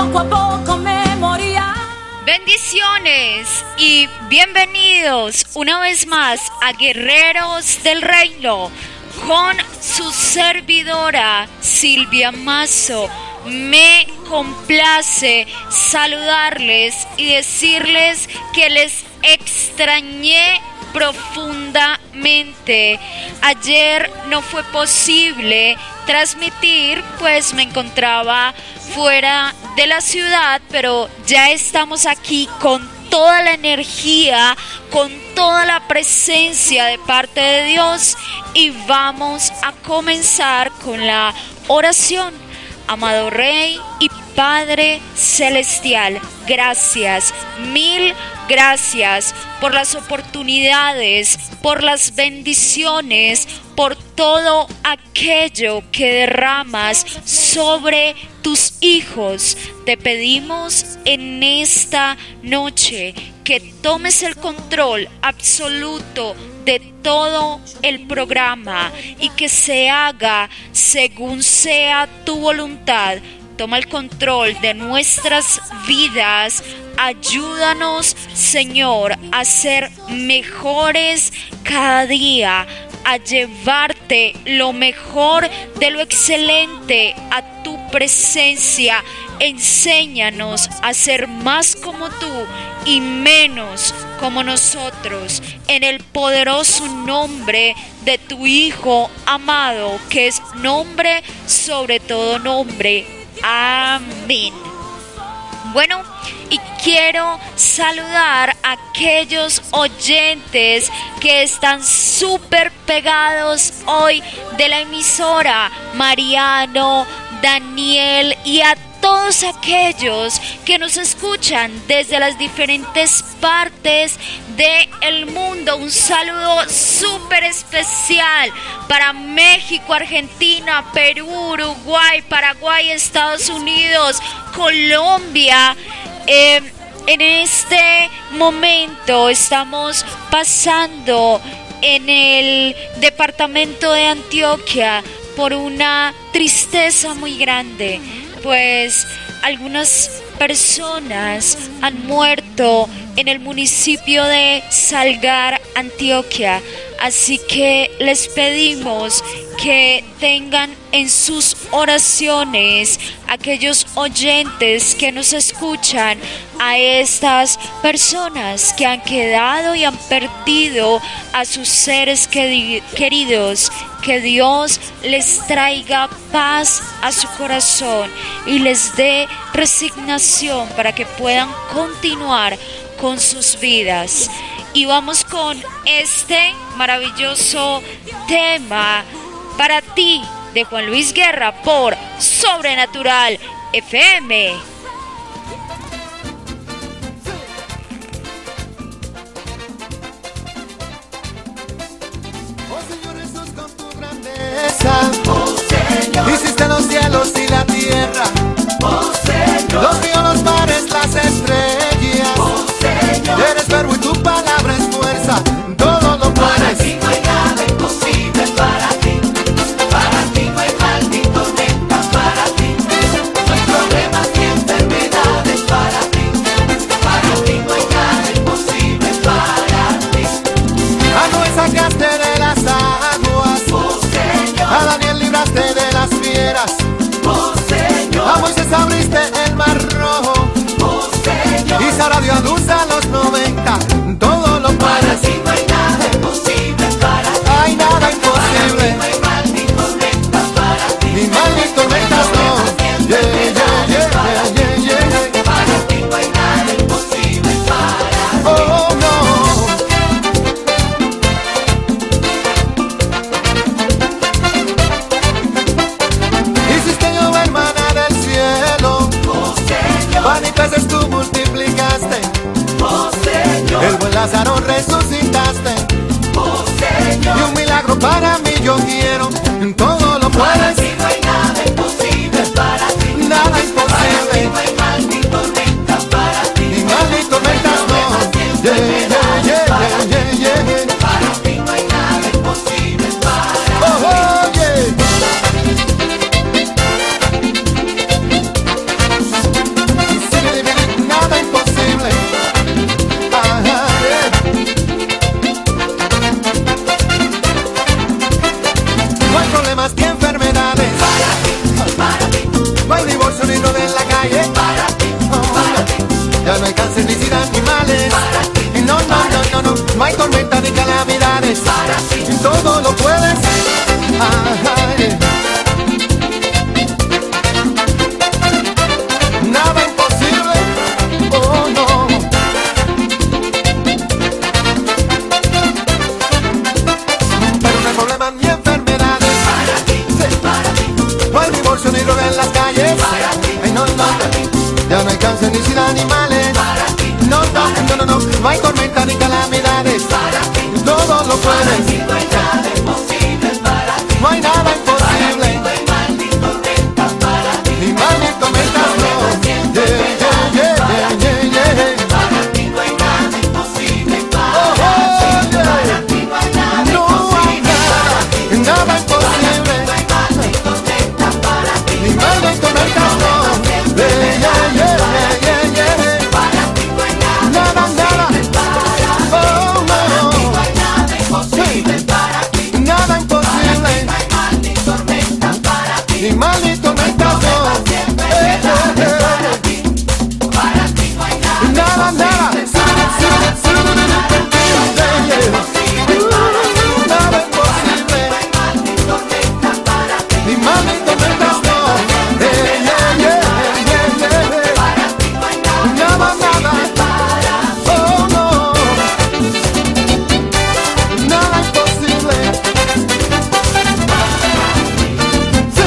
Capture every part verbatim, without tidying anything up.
poco a poco me moría. Bendiciones y bienvenidos una vez más a Guerreros del Reino con su servidora Silvia Mazo. Me complace saludarles y decirles que les extrañé profundamente. Ayer no fue posible transmitir, pues me encontraba fuera de la ciudad, pero ya estamos aquí con toda la energía, con toda la presencia de parte de Dios y vamos a comenzar con la oración. Amado Rey y Padre Celestial, gracias, mil gracias por las oportunidades, por las bendiciones, por todo aquello que derramas sobre tus hijos. Te pedimos en esta noche que tomes el control absoluto de todo el programa y que se haga según sea tu voluntad. Toma el control de nuestras vidas. Ayúdanos, Señor, a ser mejores cada día, a llevarte lo mejor de lo excelente a tu presencia. Enséñanos a ser más como tú y menos como nosotros, en el poderoso nombre de tu Hijo amado, que es nombre sobre todo nombre. Amén. Bueno, y quiero saludar a aquellos oyentes que están súper pegados hoy de la emisora, Mariano, Daniel y a todos aquellos que nos escuchan desde las diferentes partes del mundo. Un saludo súper especial para México, Argentina, Perú, Uruguay, Paraguay, Estados Unidos, Colombia. Eh, en este momento estamos pasando en el departamento de Antioquia por una tristeza muy grande, pues algunas personas han muerto en el municipio de Salgar, Antioquia. Así que les pedimos que tengan en sus oraciones aquellos oyentes que nos escuchan, a estas personas que han quedado y han perdido a sus seres queridos. Que Dios les traiga paz a su corazón y les dé resignación para que puedan continuar con sus vidas. Y vamos con este maravilloso tema para ti de Juan Luis Guerra por Sobrenatural F M. Oh Señor, hiciste los cielos y la tierra. Oh Señor, los ríos, los mares, las estrellas. Oh Señor, eres verbo y tu palabra es fuerza. Todo lo puedes. Para ti no hay nada imposible para ti. Para ti no hay mal ni tormentas para ti. No hay problemas ni enfermedades para ti. Para ti no hay nada imposible para ti. A Noé sacaste de las aguas. Oh Señor, a Daniel libraste de las fieras. Oh Señor, a Moisés abriste el mar rojo. Oh Señor, y Sara dio a luz a los noventa. Todo lo puedes. Para ti no hay nada imposible para ti. Hay nada imposible. Para ti no hay mal ni tormentas para ti. Ni mal ni tormentas no. Yeah, yeah, yeah, yeah, yeah, yeah. Para ti no hay nada imposible para ti. Oh no. Hiciste llover maná del cielo. Oh Señor, pan y peces tú multiplicaste. Oh Señor, el buen Lázaro resucitaste. Oh Señor, y un milagro para mí yo quiero. Todo lo puedes. Para ti no hay nada imposible para ti. Nada imposible. Para ti no hay mal ni tormentas para ti. Ni mal ni tormentas no. Yeah, yeah, yeah, yeah, yeah, yeah. Para ti no hay nada imposible para ti. Oh, oh, yeah. todo lo puedes. Ay, nada imposible, oh no. Pero no hay problemas ni enfermedades para ti, sí, para ti. No hay divorcio ni droga en las calles para ti. Ay, no, no, ya no hay cáncer ni sin animales para ti. No, no, no, no, no, no hay tormenta ni calamidades para ti. Todo lo puedes. No hay nada imposible para ti. No hay nada imposible. No hay mal ni tormenta para ti. Ni mal ni tormenta, no. Yeah, yeah, yeah, yeah, yeah, yeah. Para ti no hay nada imposible para oh, oh, ti. Yeah. Para ti no hay nada no imposible para ti. Nada imposible. No hay mal ni tormenta para ti. Ni mal ni tormenta, no. Yeah, yeah, yeah, yeah, yeah, yeah. Para ti no hay nada imposible para ti. Oh, no. Para ti no hay nada imposible para ti. Nada imposible. No hay mal ni tormenta para ti. Ni mal ni tormenta, no. Nada, nada, nada imposible, ni mal ni tormentas, no. Nada, nada, oh no, nada imposible. Sí.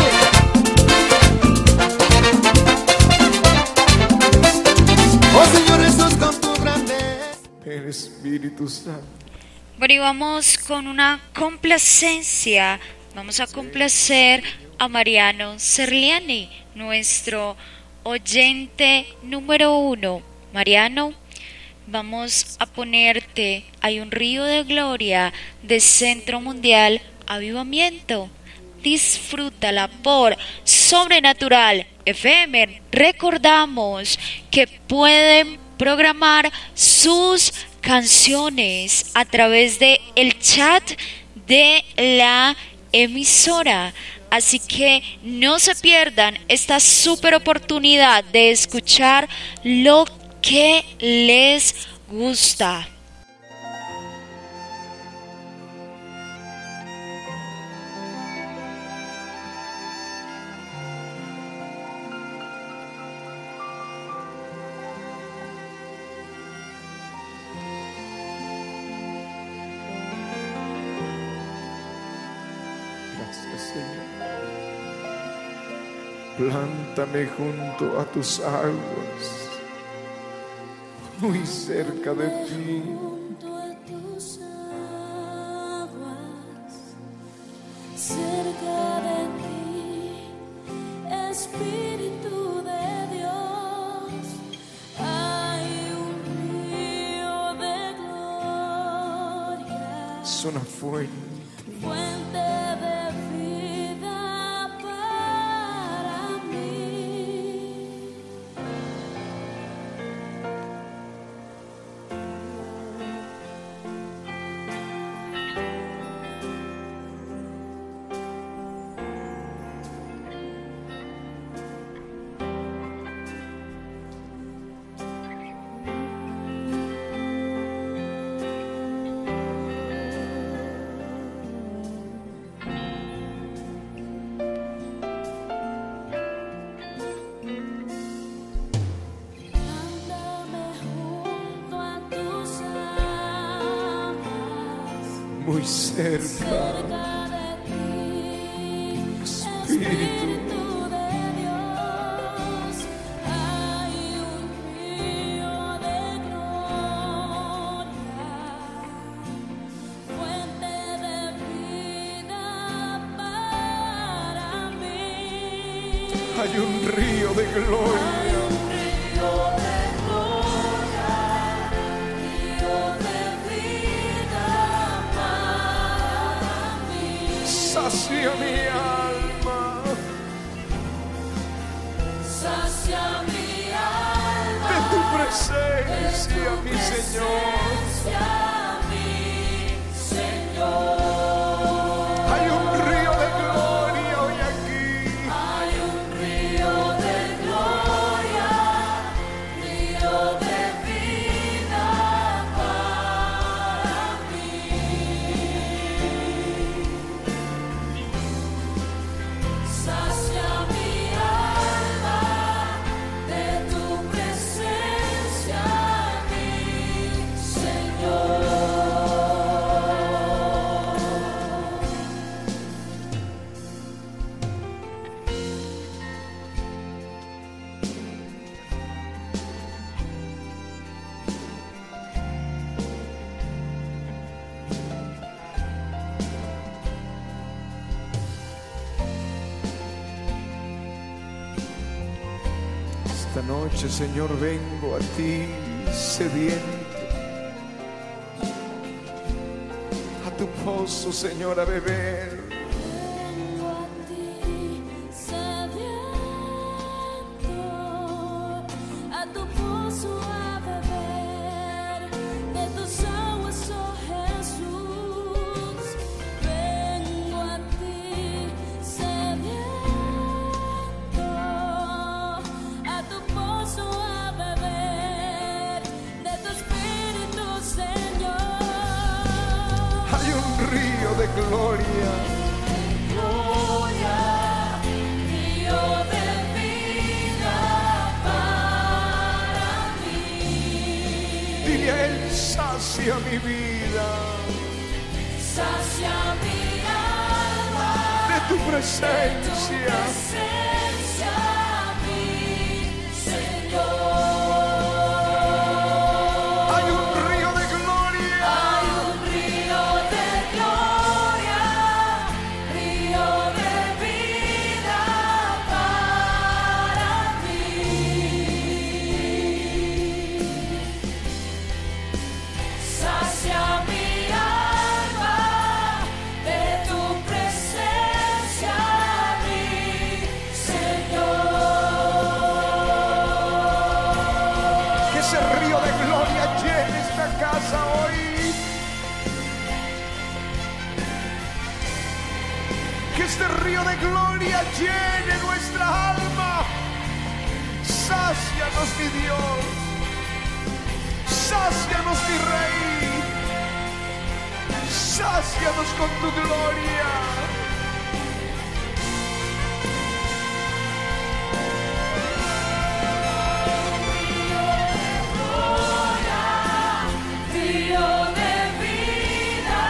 Oh Señor Jesús, con tu grandeza. El Espíritu Santo. Bueno, y vamos con una complacencia. Vamos a complacer a Mariano Serliani, nuestro oyente número uno. Mariano, vamos a ponerte Hay un río de gloria de Centro Mundial Avivamiento. Disfrútala por Sobrenatural F M. Recordamos que pueden programar sus canciones a través de el chat de la emisora. Así que no se pierdan esta super oportunidad de escuchar lo que les gusta. Plántame junto a tus aguas, muy cerca de ti. Junto a tus aguas, cerca de ti, Espíritu de Dios, hay un río de gloria. Es una fuente. Fuente de vida para mí. Muy cerca, Cerca de ti, Espíritu de Dios, hay un río de gloria, fuente de vida para mí. hay un río de gloria. Hay un río de gloria, río de vida para mí. Sacia mi alma Sacia mi alma de tu presencia, mi Señor. presencia, mi Señor. Hay un río de gloria hoy aquí. Hay un río de gloria, río de vida para mí. noche, Señor, vengo a ti sediento, a tu pozo, Señor, a beber. Vengo a ti sediento, a tu pozo a beber de tus aguas, oh Jesús. Vengo a ti sediento, a tu pozo a beber de tu espíritu, Señor. Hay un río de gloria, Gloria, río de vida para mí. dile a él, sacia mi vida Sacia mi alma de tu de tu presencia. presencia, mi Señor. Hay un río de gloria, Hay un río de gloria, río de vida para mí. Sacia mi alma de tu presencia, mi Señor. que ese río de gloria llene esta casa hoy. Que este río de gloria llene nuestra alma. Sácianos, mi Dios. Sácianos, mi Rey. Sácianos con tu gloria. Río de vida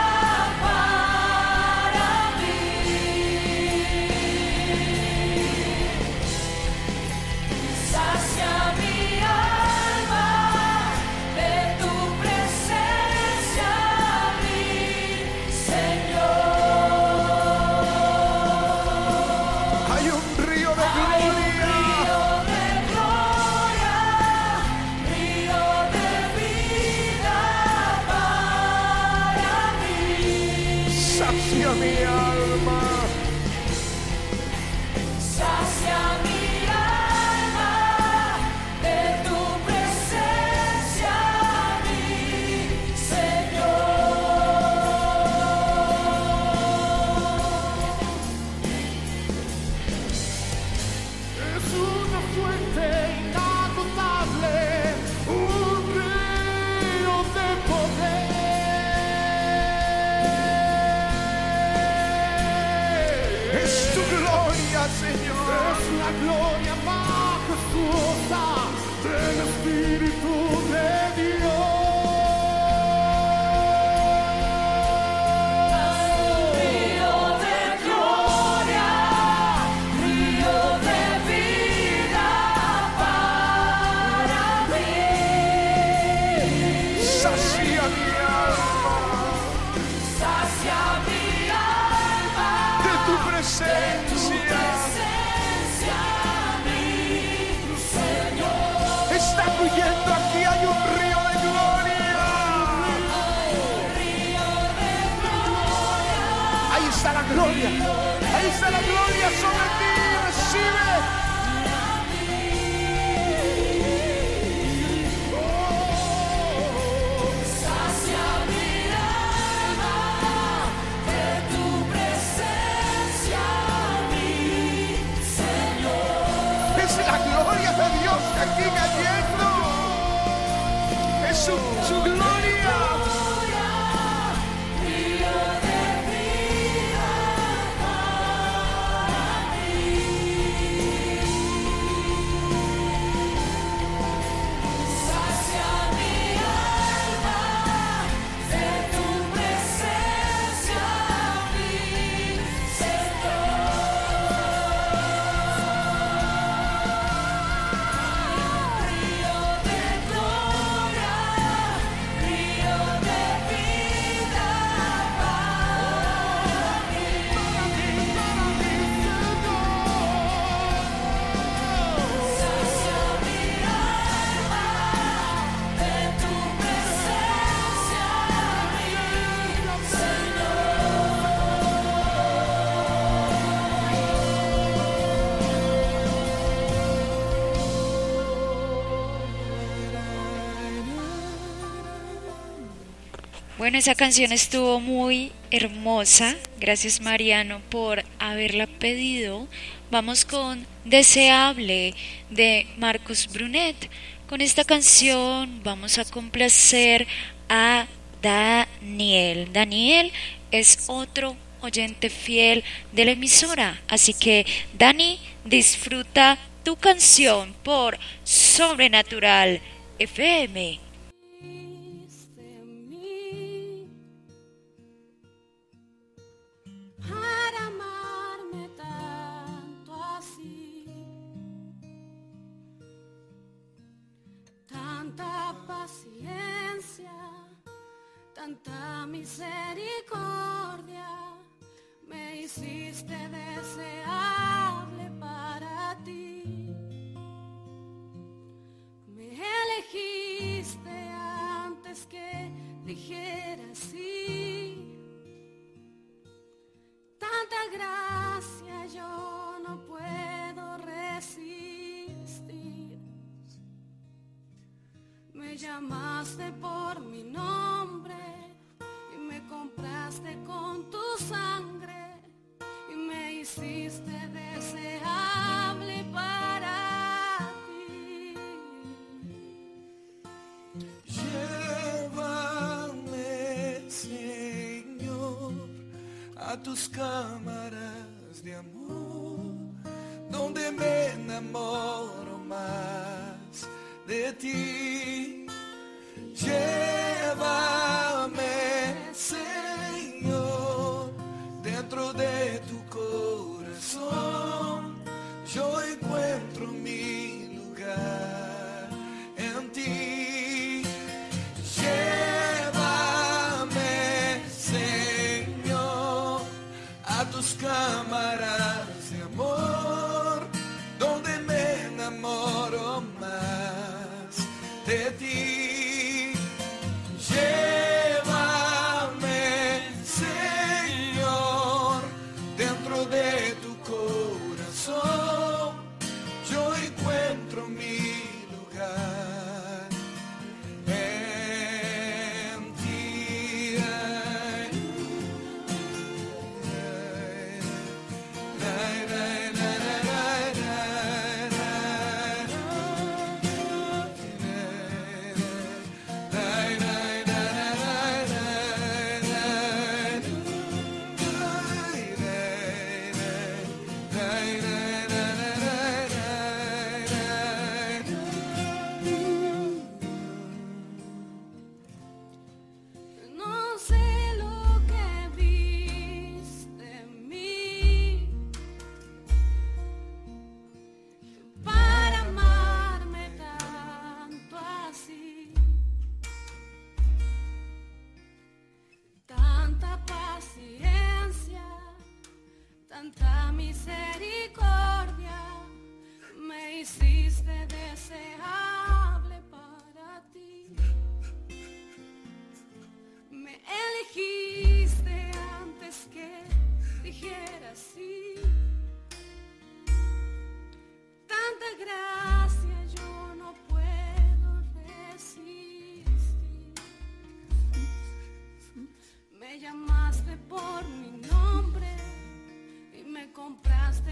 para mí. Sacia mi alma de tu presencia, mi Señor. Hay un río de Hay un gloria. río de gloria, río de vida para mí. Sacia mi alma. Sacia mi alma de tu presencia, mi Señor. Es una fuente inagotable, un río de poder. Es tu gloria, Señor. Es la gloria majestuosa del Espíritu de Río Dios. de gloria, río de vida para mí. Sacia mi alma Sacia mi alma de tu de tu presencia. presencia, mi Señor. Está fluyendo aquí, hay un río de gloria. Río de gloria, Ahí está la gloria. Ahí está la gloria sobre ti. Recibe. sacia mi alma de tu presencia, mi Señor. Es la gloria de Dios aquí cayendo. Es su, su gloria. Río de vida para mí. Bueno, esa canción estuvo muy hermosa. Gracias, Mariano, por haberla pedido. Vamos con Deseable de Marcos Brunet. Con esta canción vamos a complacer a Daniel. Daniel es otro oyente fiel de la emisora. Así que, Dani, disfruta tu canción por Sobrenatural F M. De mí para amarme tanto así, tanta paciencia, tanta misericordia, me hiciste deseable para ti. Me elegiste antes que dijera sí. Tanta gracia yo no puedo resistir. Me llamaste por mi nombre y me compraste con tu sangre y me hiciste deseable para ti. Llévame, Señor, a tus cámaras de amor, donde me enamoro más de ti. Llévame, Señor, dentro de tu corazón, yo encuentro mi lugar en ti. Llévame, Señor, a tus cámaras de amor, donde me enamoro más de ti. Llévame, Señor, dentro de tu corazón, yo encuentro mi lugar en ti. Ay, ay, ay, ay, ay, No sé lo que viste en mí para amarme tanto así, tanta paciencia, tanta misericordia, me hiciste deseable para ti. Me elegiste antes que dijera sí. Tanta gracia yo no puedo resistir. Me llamaste por mi nombre y me compraste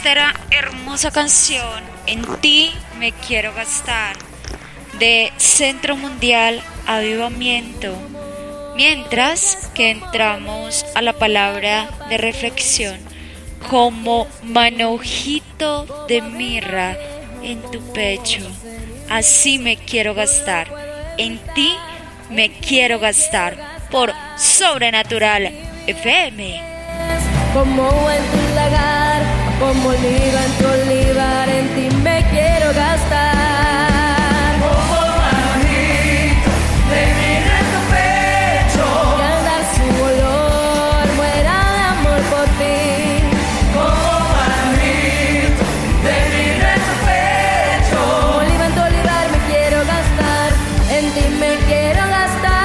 esta hermosa canción, En ti me quiero gastar, de Centro Mundial Avivamiento. Mientras que entramos a la palabra de reflexión, como manojito de mirra en tu pecho, así me quiero gastar, en ti me quiero gastar, por Sobrenatural F M. Como en tu lagar, como oliva en tu olivar, en ti me quiero gastar. Como manojito de mirra en tu pecho, Y al dar su olor, muera de amor por ti. como manojito de mirra en tu pecho, Como oliva en tu olivar me quiero gastar, en ti me quiero gastar.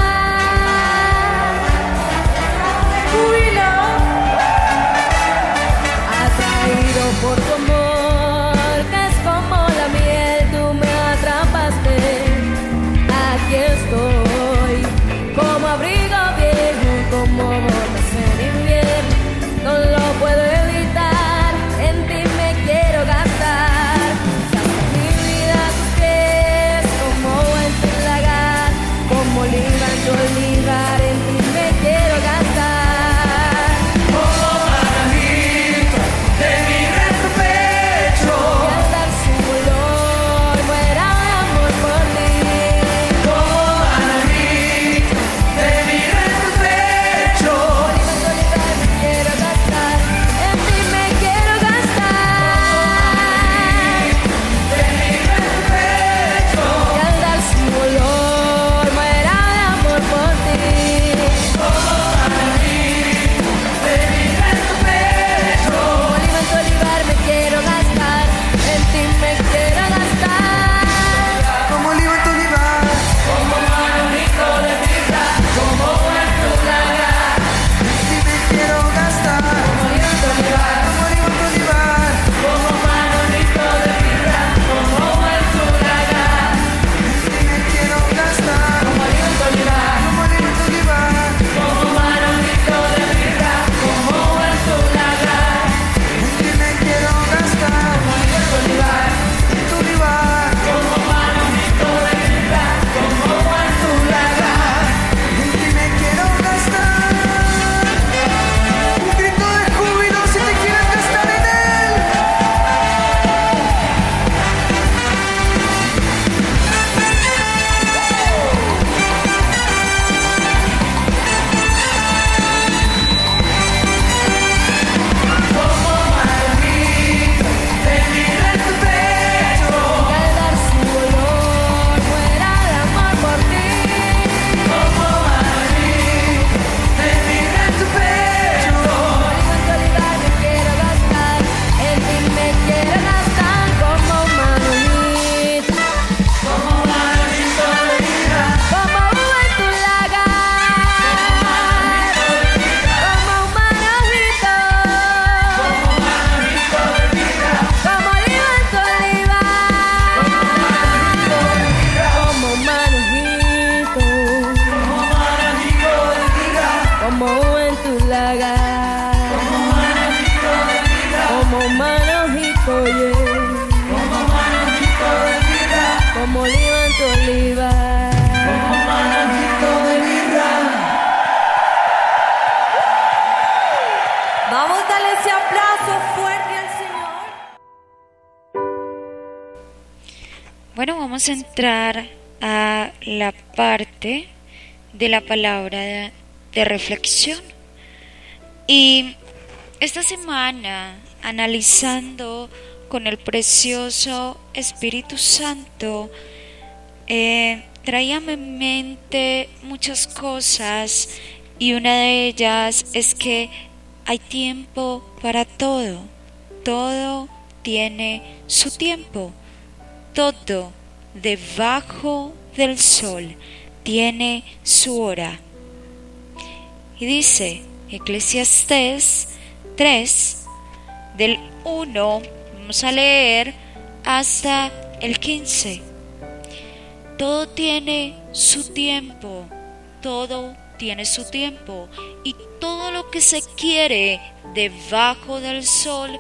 Uy, no. Atraído por tu amor, que es como la miel, tú me atrapaste. Aquí estoy, como abrigo viejo, como botas en invierno, no lo puedo evitar, en ti me quiero gastar. Saca mi vida a tus pies, como en tu lagar, como oliva en tu olivar, en ti me quiero gastar. como manojito de mirra en tu pecho, Y al dar su olor, muera de amor por ti. como manojito de mirra en tu pecho, Oliva en tu olivar me quiero gastar, en ti me quiero gastar. de mirra en tu pecho, Y al dar su olor, muera de amor por ti. como manojito de mirra en tu pecho, Oliva en tu olivar me quiero gastar, en ti me quiero gastar. Como oliva en tu olivar, como manojito de mirra, como en tu lagar, si me quiero gastar. Oliva en tu olivar, Como oliva en tu olivar, como manojito de mirra, como en tu lagar, si me quiero gastar. oliva en tu olivar, Como oliva en tu olivar, como manojito de mirra, como en tu lagar, si me quiero gastar. oliva en tu olivar, En tu olivar, como manojito de mirra, como en tu lagar. en ti me quiero gastar. Un grito de júbilo si te quieres gastar en él. Como manojito de mirra en tu pecho, y al dar su olor, muera de amor por ti. como manojito de mirra en tu pecho, Oliva en tu olivar me quiero gastar, en ti me quiero gastar, como un manojito, como manojito de mirra, como uva en tu lagar, como un manojito, como manojito de mirra, como oliva en tu olivar, como un manojito, como manojito de mirra, como uva en tu lagar, como manojito de mirra, como un manojito, yeah. como manojito de mirra, Como oliva en tu olivar. como manojito de mirra. Vamos a darle ese aplauso fuerte al Señor. Bueno, vamos a entrar a la parte de la palabra de, de reflexión. Y esta semana, analizando con el precioso Espíritu Santo, eh, traía a mi mente muchas cosas, y una de ellas es que hay tiempo para todo. Todo tiene su tiempo. Todo debajo del sol tiene su hora. Y dice Eclesiastés tres, del uno, vamos a leer hasta el quince. Todo tiene su tiempo, todo tiene su tiempo, y todo lo que se quiere debajo del sol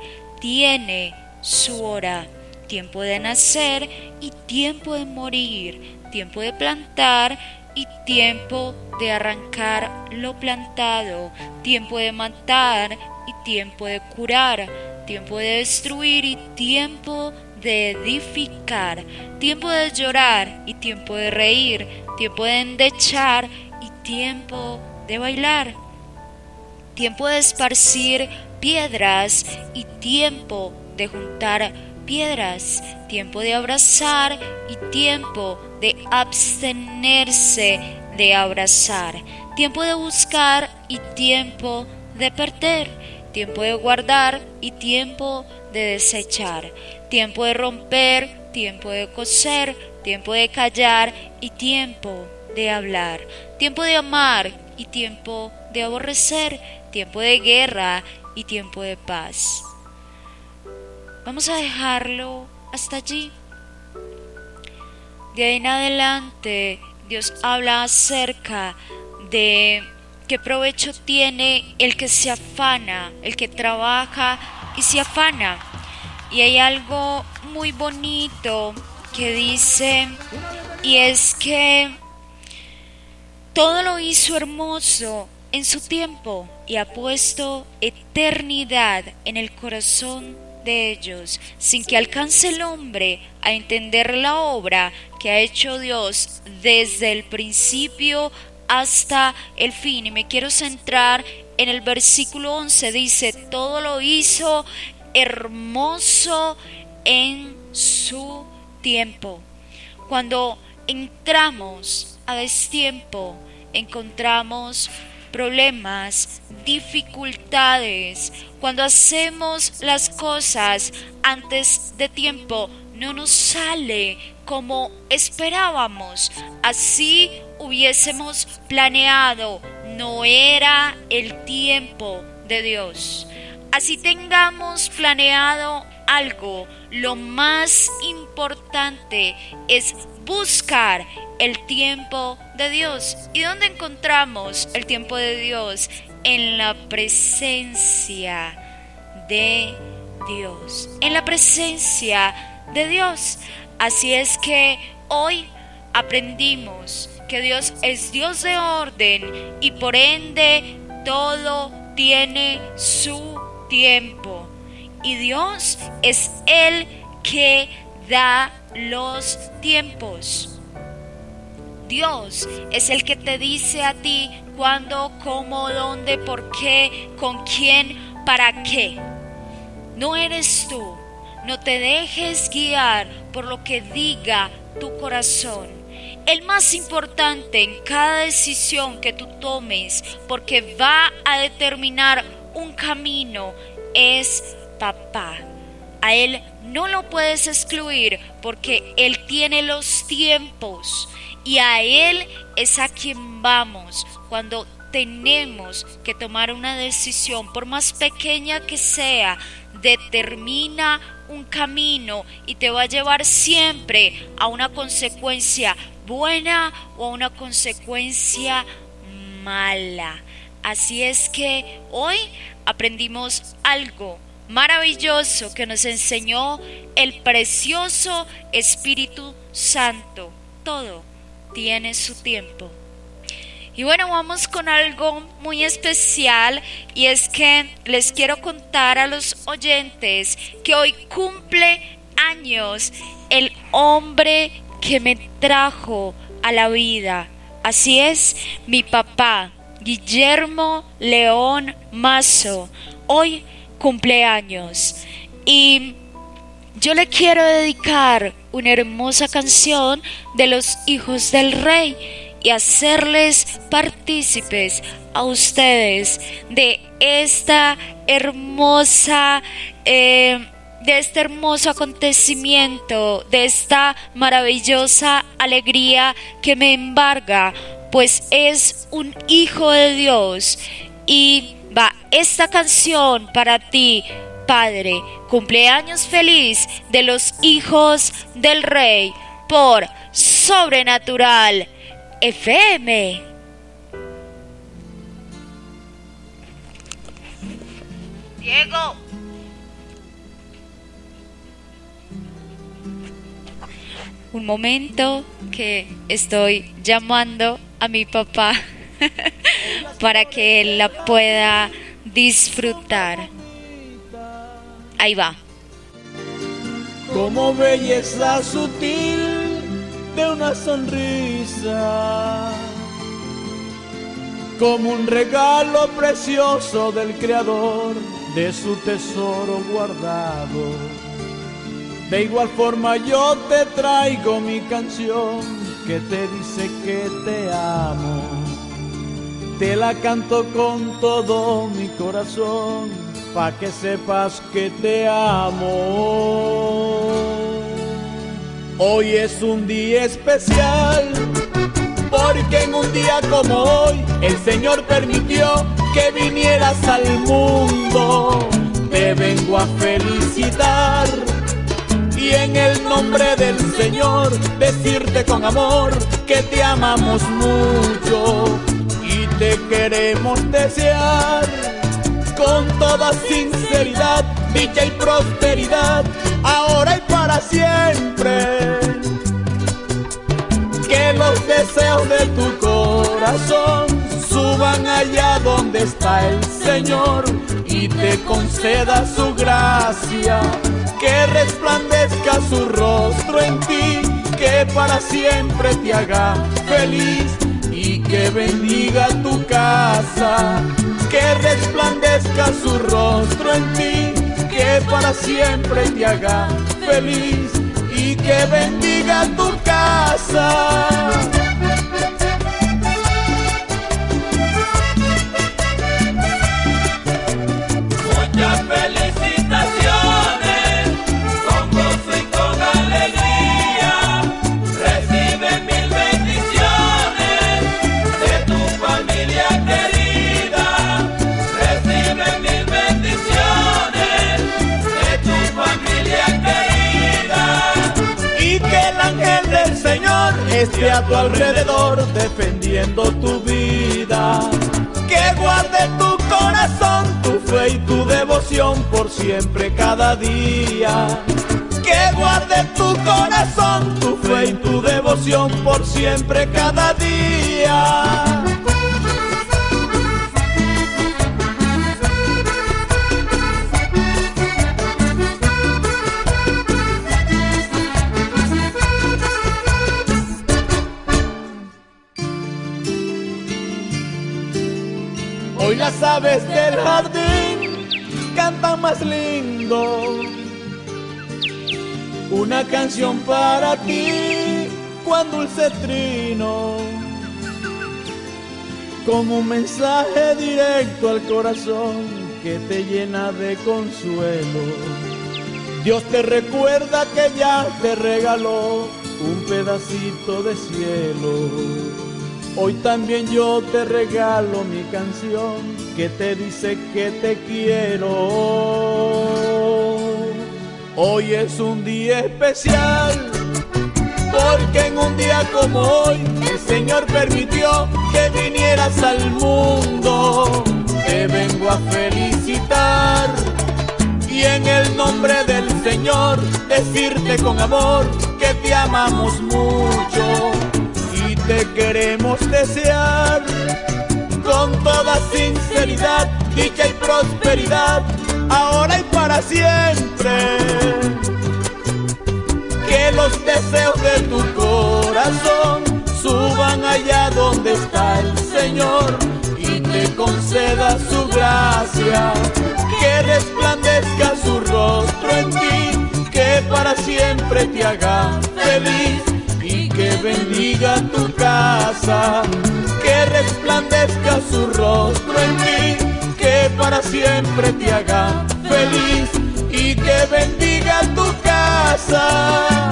tiene su hora. Tiempo de nacer y tiempo de morir. Tiempo de plantar y tiempo de arrancar lo plantado. Tiempo de matar y tiempo de curar. Tiempo de destruir y tiempo de edificar. Tiempo de llorar y tiempo de reír. Tiempo de endechar y tiempo de bailar. Tiempo de esparcir piedras y tiempo de juntar piedras. Tiempo de abrazar y tiempo de abstenerse de abrazar. Tiempo de buscar y tiempo de perder. Tiempo de guardar y tiempo de desechar. Tiempo de romper, tiempo de coser. Tiempo de callar y tiempo de hablar. Tiempo de amar y tiempo de aborrecer. Tiempo de guerra y tiempo de paz. Vamos a dejarlo hasta allí. De ahí en adelante, Dios habla acerca de qué provecho tiene el que se afana, el que trabaja y se afana. Y hay algo muy bonito que dice, y es que todo lo hizo hermoso en su tiempo y ha puesto eternidad en el corazón de ellos, sin que alcance el hombre a entender la obra que ha hecho Dios desde el principio hasta el fin. Y me quiero centrar en el versículo once, dice, todo lo hizo hermoso en su tiempo. Cuando entramos a destiempo, encontramos problemas, dificultades. Cuando hacemos las cosas antes de tiempo, no nos sale como esperábamos. Así hubiésemos planeado, no era el tiempo de Dios. Así tengamos planeado algo, lo más importante es buscar el tiempo de Dios. ¿Y dónde encontramos el tiempo de Dios? En la presencia de Dios. En la presencia de Dios. Así es que hoy aprendimos que Dios es Dios de orden y por ende todo tiene su tiempo. Y Dios es el que da los tiempos. Dios es el que te dice a ti cuándo, cómo, dónde, por qué, con quién, para qué. No eres tú. No te dejes guiar por lo que diga tu corazón. El más importante en cada decisión que tú tomes, porque va a determinar un camino, es papá. A Él no lo puedes excluir porque Él tiene los tiempos y a Él es a quien vamos cuando tenemos que tomar una decisión, por más pequeña que sea. Determina un camino y te va a llevar siempre a una consecuencia buena o a una consecuencia mala. Así es que hoy aprendimos algo maravilloso que nos enseñó el precioso Espíritu Santo. Todo tiene su tiempo. Y bueno, vamos con algo muy especial, y es que les quiero contar a los oyentes que hoy cumple años el hombre que me trajo a la vida. Así es, mi papá, Guillermo León Mazo, hoy cumple años. Y yo le quiero dedicar una hermosa canción de los hijos del rey y hacerles partícipes a ustedes de esta hermosa, eh, de este hermoso acontecimiento, de esta maravillosa alegría que me embarga, pues es un hijo de Dios. Y va esta canción para ti, Padre. Cumpleaños feliz de los hijos del Rey por Sobrenatural F M. Diego. un momento que estoy llamando a mi papá para que él la pueda disfrutar. Ahí va. Como belleza sutil de una sonrisa, como un regalo precioso del Creador de su tesoro guardado. De igual forma yo te traigo mi canción que te dice que te amo. Te la canto con todo mi corazón, pa' que sepas que te amo. Hoy es un día especial, porque en un día como hoy el Señor permitió que vinieras al mundo. Te vengo a felicitar y en el nombre del Señor decirte con amor que te amamos mucho y te queremos desear con toda sinceridad, dicha y prosperidad, ahora y para siempre. Que los deseos de tu corazón suban allá donde está el Señor y te conceda su gracia, que resplandezca su rostro en ti, que para siempre te haga feliz y que bendiga tu casa. Que resplandezca su rostro en ti, que para siempre te haga feliz y que bendiga tu casa. Muchas felicitaciones, con gozo y con alegría. Recibe mil bendiciones de tu familia querida. Recibe mil bendiciones de tu familia querida. Y que el ángel del Señor esté a tu alrededor defendiendo tu vida. Que guarde tu corazón, tu fe y tu devoción por siempre cada día. Que guarde tu corazón, tu fe y tu devoción por siempre cada día. Hoy las aves del jardín cantan más lindo, una canción para ti, cuán dulce trino, como un mensaje directo al corazón que te llena de consuelo. Dios te recuerda que ya te regaló un pedacito de cielo. Hoy también yo te regalo mi canción que te dice que te quiero. Hoy es un día especial, porque en un día como hoy el Señor permitió que vinieras al mundo. Te vengo a felicitar y en el nombre del Señor decirte con amor que te amamos mucho. Te queremos desear con toda sinceridad, dicha y prosperidad, ahora y para siempre. Que los deseos de tu corazón suban allá donde está el Señor y te conceda su gracia. Que resplandezca su rostro en ti, que para siempre te haga feliz y que bendiga tu casa. Que resplandezca su rostro en ti, que para siempre te haga feliz y que bendiga tu casa.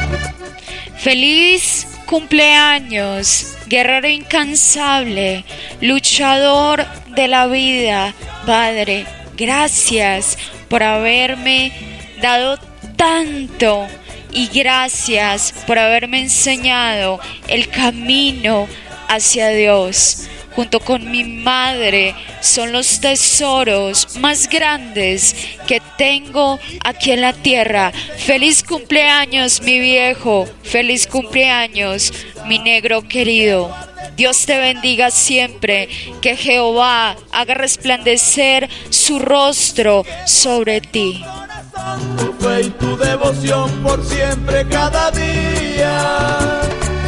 Feliz cumpleaños, guerrero incansable, luchador de la vida. Padre, gracias por haberme dado tanto. Y gracias por haberme enseñado el camino hacia Dios. junto con mi madre, son los tesoros más grandes que tengo aquí en la tierra. Feliz cumpleaños, mi viejo. Feliz cumpleaños, mi negro querido. Dios te bendiga siempre, que Jehová haga resplandecer su rostro sobre ti. Tu fe y tu devoción por siempre cada día.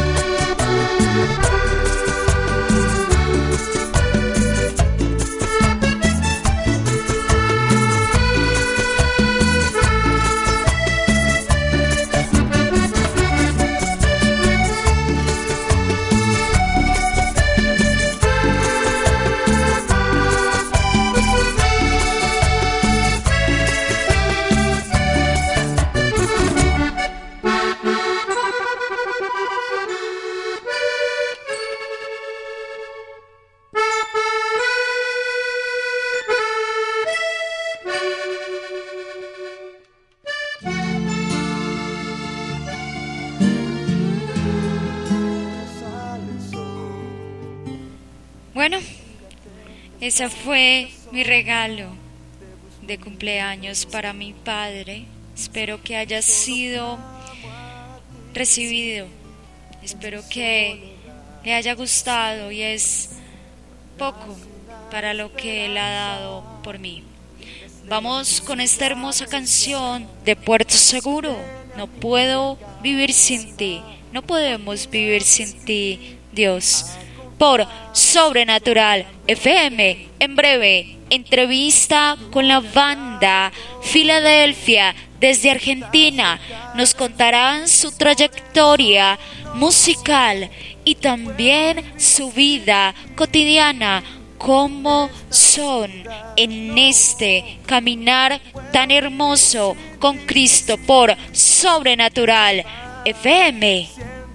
Bueno, ese fue mi regalo de cumpleaños para mi padre. Espero que haya sido recibido. Espero que le haya gustado, y es poco para lo que él ha dado por mí. Vamos con esta hermosa canción de Puerto Seguro. No puedo vivir sin ti. No podemos vivir sin ti, Dios. Por Sobrenatural F M. En breve, entrevista con la banda Filadelfia desde Argentina. Nos contarán su trayectoria musical y también su vida cotidiana, cómo son en este caminar tan hermoso con Cristo por Sobrenatural F M.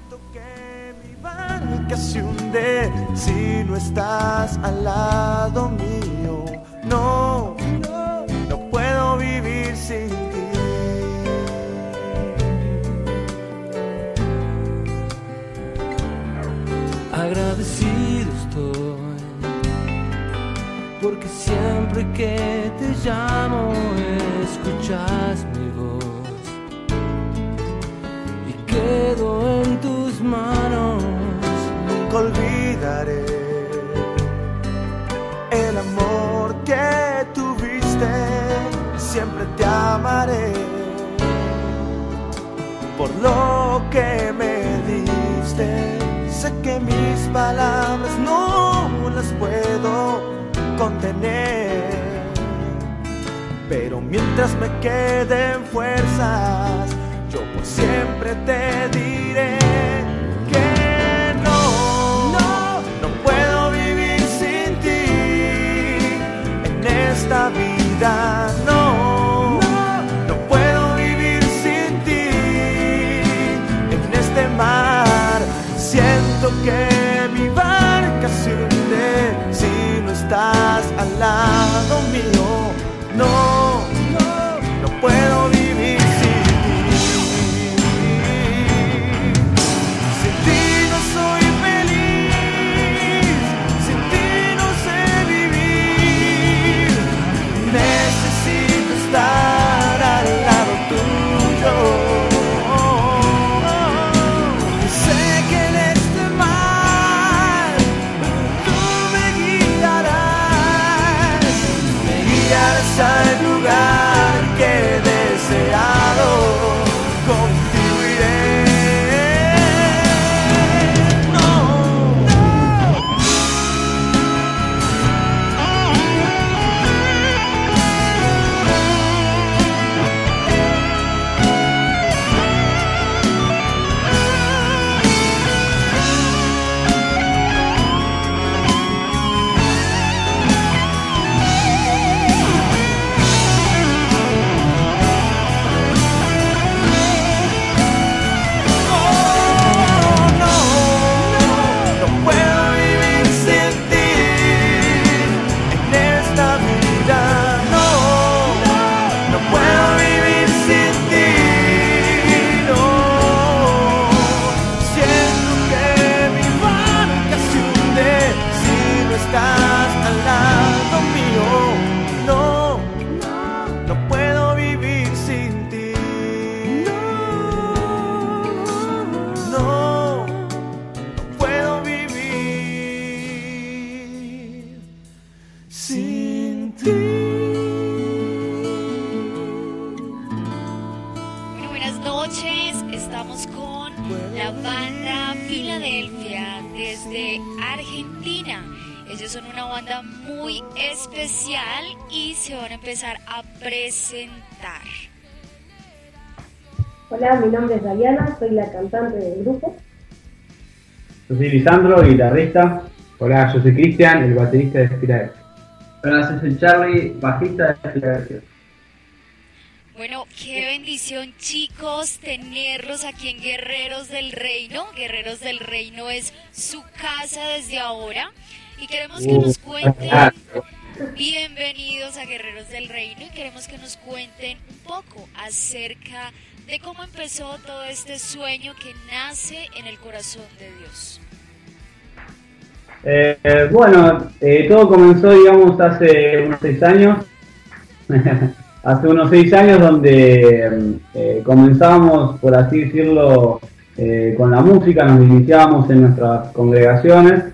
Que se hunde si no estás al lado mío. No, no, no puedo vivir sin ti. Agradecido estoy, porque siempre que te llamo escuchas mi voz y quedo en tus manos. Olvidaré el amor que tuviste, siempre te amaré por lo que me diste. Sé que mis palabras no las puedo contener, pero mientras me queden fuerzas, yo por siempre te diré que esta vida no, no, no puedo vivir sin ti. En este mar siento que mi barca se hunde si no estás al lado mío. No, no, no puedo vivir sin ti. Sin ti no soy feliz, sin ti no sé vivir. Necesito estar al lado tuyo. Sé que en este mar la banda Filadelfia desde Argentina. Ellos son una banda muy especial y se van a empezar a presentar. Hola, mi nombre es Dayana, soy la cantante del grupo. Yo soy Lisandro, guitarrista. Hola, yo soy Cristian, el baterista de Filadelfia. Hola, yo soy Charlie, bajista de Filadelfia. Bueno, qué bendición, chicos, tenerlos aquí en Guerreros del Reino. Guerreros del Reino es su casa desde ahora. Y queremos que nos cuenten, bienvenidos a Guerreros del Reino, y queremos que nos cuenten un poco acerca de cómo empezó todo este sueño que nace en el corazón de Dios. Eh, bueno, eh, todo comenzó, digamos, hace unos seis años. Hace unos seis años donde eh, comenzábamos, por así decirlo, eh, con la música, nos iniciábamos en nuestras congregaciones.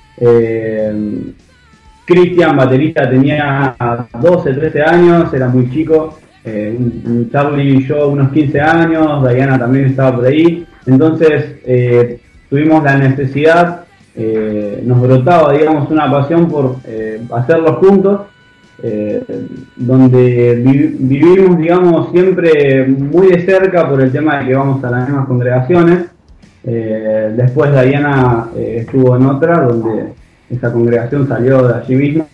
Eh, Cristian, baterista, tenía doce, trece años, era muy chico. Eh, Charlie y yo unos quince años, Diana también estaba por ahí. Entonces eh, tuvimos la necesidad, eh, nos brotaba, digamos, una pasión por eh, hacerlo juntos. Eh, donde vi- vivimos, digamos, siempre muy de cerca por el tema de que vamos a las mismas congregaciones. Eh, después Diana eh, estuvo en otra, donde esa congregación salió de allí mismo.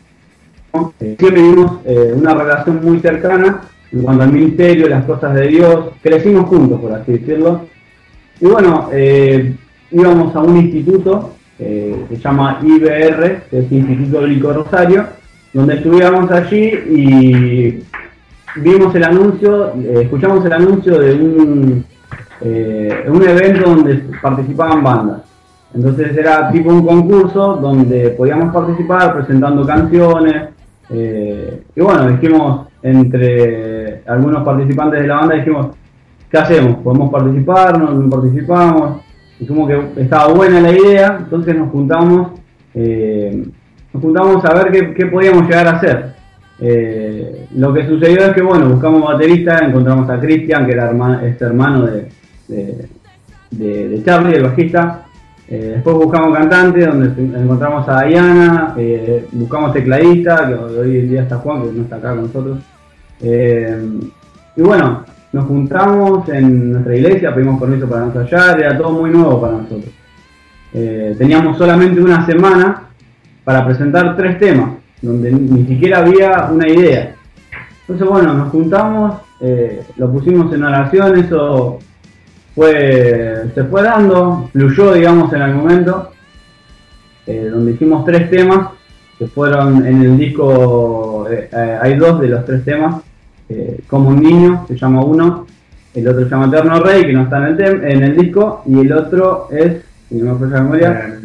Eh, siempre vivimos eh, una relación muy cercana en cuanto al ministerio, las cosas de Dios. Crecimos juntos, por así decirlo. Y bueno, eh, íbamos a un instituto eh, que se llama I B R, que es Instituto Bíblico Rosario, donde estudiamos allí y vimos el anuncio, eh, escuchamos el anuncio de un, eh, un evento donde participaban bandas. Entonces era tipo un concurso donde podíamos participar presentando canciones. Eh, y bueno, dijimos entre algunos participantes de la banda, dijimos, ¿qué hacemos? ¿Podemos participar? ¿No, no participamos? Dijimos que estaba buena la idea, entonces nos juntamos. Eh, Nos juntamos a ver qué, qué podíamos llegar a hacer. Eh, lo que sucedió es que, bueno, buscamos baterista, encontramos a Cristian, que era hermano, es hermano de, de, de, de Charlie, el bajista. Eh, después buscamos cantante, donde encontramos a Diana, eh, buscamos tecladista, que hoy en día está Juan, que no está acá con nosotros. Eh, y bueno, nos juntamos en nuestra iglesia, pedimos permiso para ensayar, era todo muy nuevo para nosotros. Eh, teníamos solamente una semana para presentar tres temas, donde ni siquiera había una idea. Entonces bueno, nos juntamos, eh, lo pusimos en oración, eso fue, se fue dando, fluyó, digamos, en el momento, eh, donde hicimos tres temas, que fueron en el disco, eh, eh, hay dos de los tres temas, eh, Como un niño, se llama uno, el otro se llama Eterno Rey, que no está en el, tem- en el disco, y el otro es, si no me falla la memoria,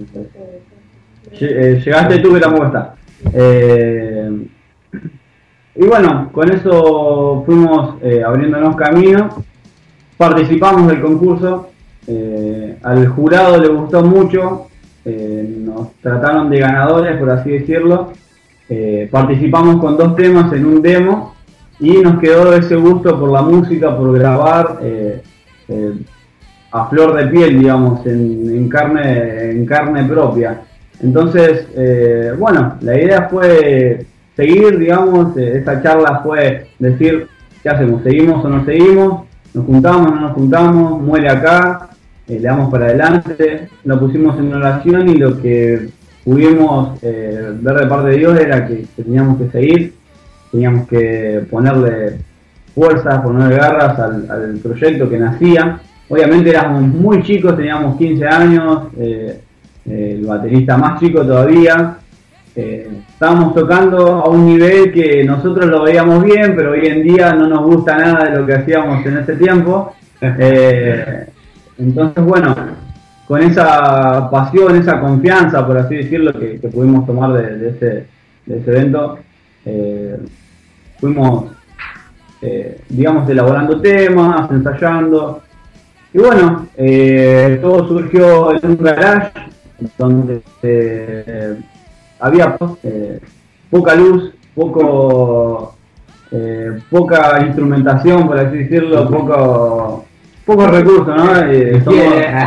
Llegaste tú, que tampoco está. Eh, y bueno, con eso fuimos eh, abriéndonos camino, participamos del concurso, eh, al jurado le gustó mucho, eh, nos trataron de ganadores, por así decirlo. Eh, participamos con dos temas en un demo y nos quedó ese gusto por la música, por grabar eh, eh, a flor de piel, digamos, en, en, carne, en carne propia. Entonces, eh, bueno, la idea fue seguir, digamos, eh, esta charla fue decir, ¿qué hacemos? ¿Seguimos o no seguimos? ¿Nos juntamos o no nos juntamos? ¿Muere acá? Eh, ¿Le damos para adelante? Lo pusimos en oración y lo que pudimos eh, ver de parte de Dios era que, que teníamos que seguir, teníamos que ponerle fuerzas, ponerle garras al, al proyecto que nacía. Obviamente éramos muy chicos, teníamos quince años, eh, el baterista más chico todavía. Eh, estábamos tocando a un nivel que nosotros lo veíamos bien, pero hoy en día no nos gusta nada de lo que hacíamos en ese tiempo. Eh, entonces, bueno, con esa pasión, esa confianza, por así decirlo, que, que pudimos tomar de, de, ese, de ese evento, eh, fuimos, eh, digamos, elaborando temas, ensayando. Y bueno, eh, todo surgió en un garage donde eh, había eh, poca luz, poco, eh, poca instrumentación, por así decirlo, poco, pocos recursos, ¿no? Eh, somos,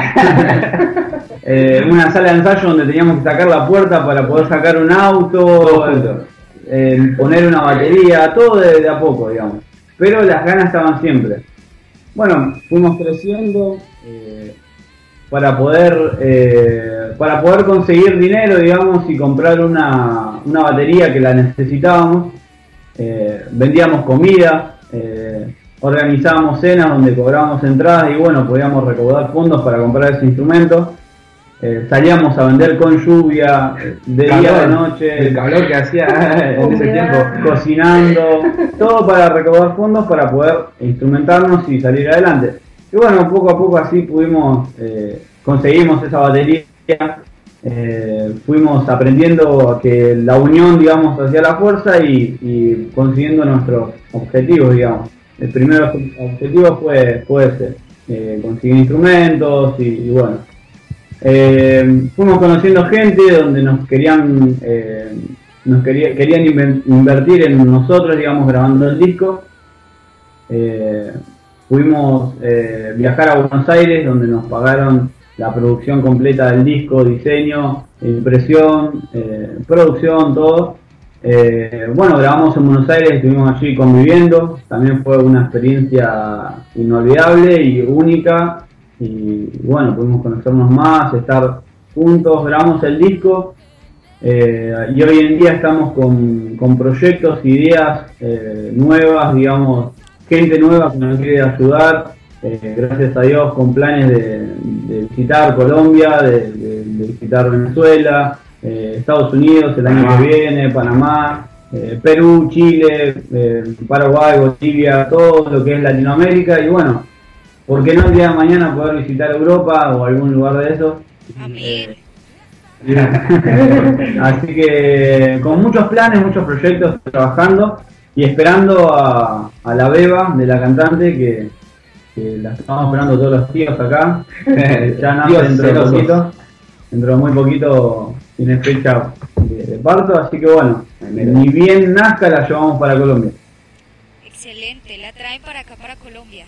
eh, una sala de ensayo donde teníamos que sacar la puerta para poder sacar un auto, eh, poner una batería, todo de, de a poco, digamos. Pero las ganas estaban siempre. Bueno, fuimos creciendo eh, para poder eh, para poder conseguir dinero, digamos, y comprar una, una batería que la necesitábamos. Eh, vendíamos comida, eh, organizábamos cenas donde cobrábamos entradas y bueno, podíamos recaudar fondos para comprar ese instrumento. Eh, salíamos a vender con lluvia, de calor, día a de noche, el calor que hacía en ese tiempo, cocinando, todo para recaudar fondos para poder instrumentarnos y salir adelante. Y bueno, poco a poco así pudimos, eh, conseguimos esa batería, eh, fuimos aprendiendo a que la unión, digamos, hacía la fuerza y, y consiguiendo nuestros objetivos, digamos. El primer objetivo fue, fue ese, eh, conseguir instrumentos y, y bueno. Eh, fuimos conociendo gente donde nos querían eh, nos quería, querían invertir en nosotros, digamos, grabando el disco. Eh, pudimos eh, viajar a Buenos Aires, donde nos pagaron la producción completa del disco, diseño, impresión, eh, producción, todo. Eh, bueno, grabamos en Buenos Aires, estuvimos allí conviviendo, también fue una experiencia inolvidable y única. Y bueno, pudimos conocernos más, estar juntos, grabamos el disco eh, y hoy en día estamos con, con proyectos, ideas eh, nuevas, digamos, gente nueva que nos quiere ayudar, eh, gracias a Dios, con planes de, de visitar Colombia, de, de, de visitar Venezuela, eh, Estados Unidos el año que viene, Panamá, eh, Perú, Chile, eh, Paraguay, Bolivia, todo lo que es Latinoamérica y bueno, ¿por qué no el día de mañana poder visitar Europa o algún lugar de esos? Amén. Eh, así que con muchos planes, muchos proyectos trabajando y esperando a, a la beba de la cantante que, que la estamos esperando todos los tíos acá. Ya nace dentro de poquito, dentro de muy poquito tiene fecha de, de parto, así que bueno, ni bien nazca la llevamos para Colombia. Excelente, la traen para acá, para Colombia.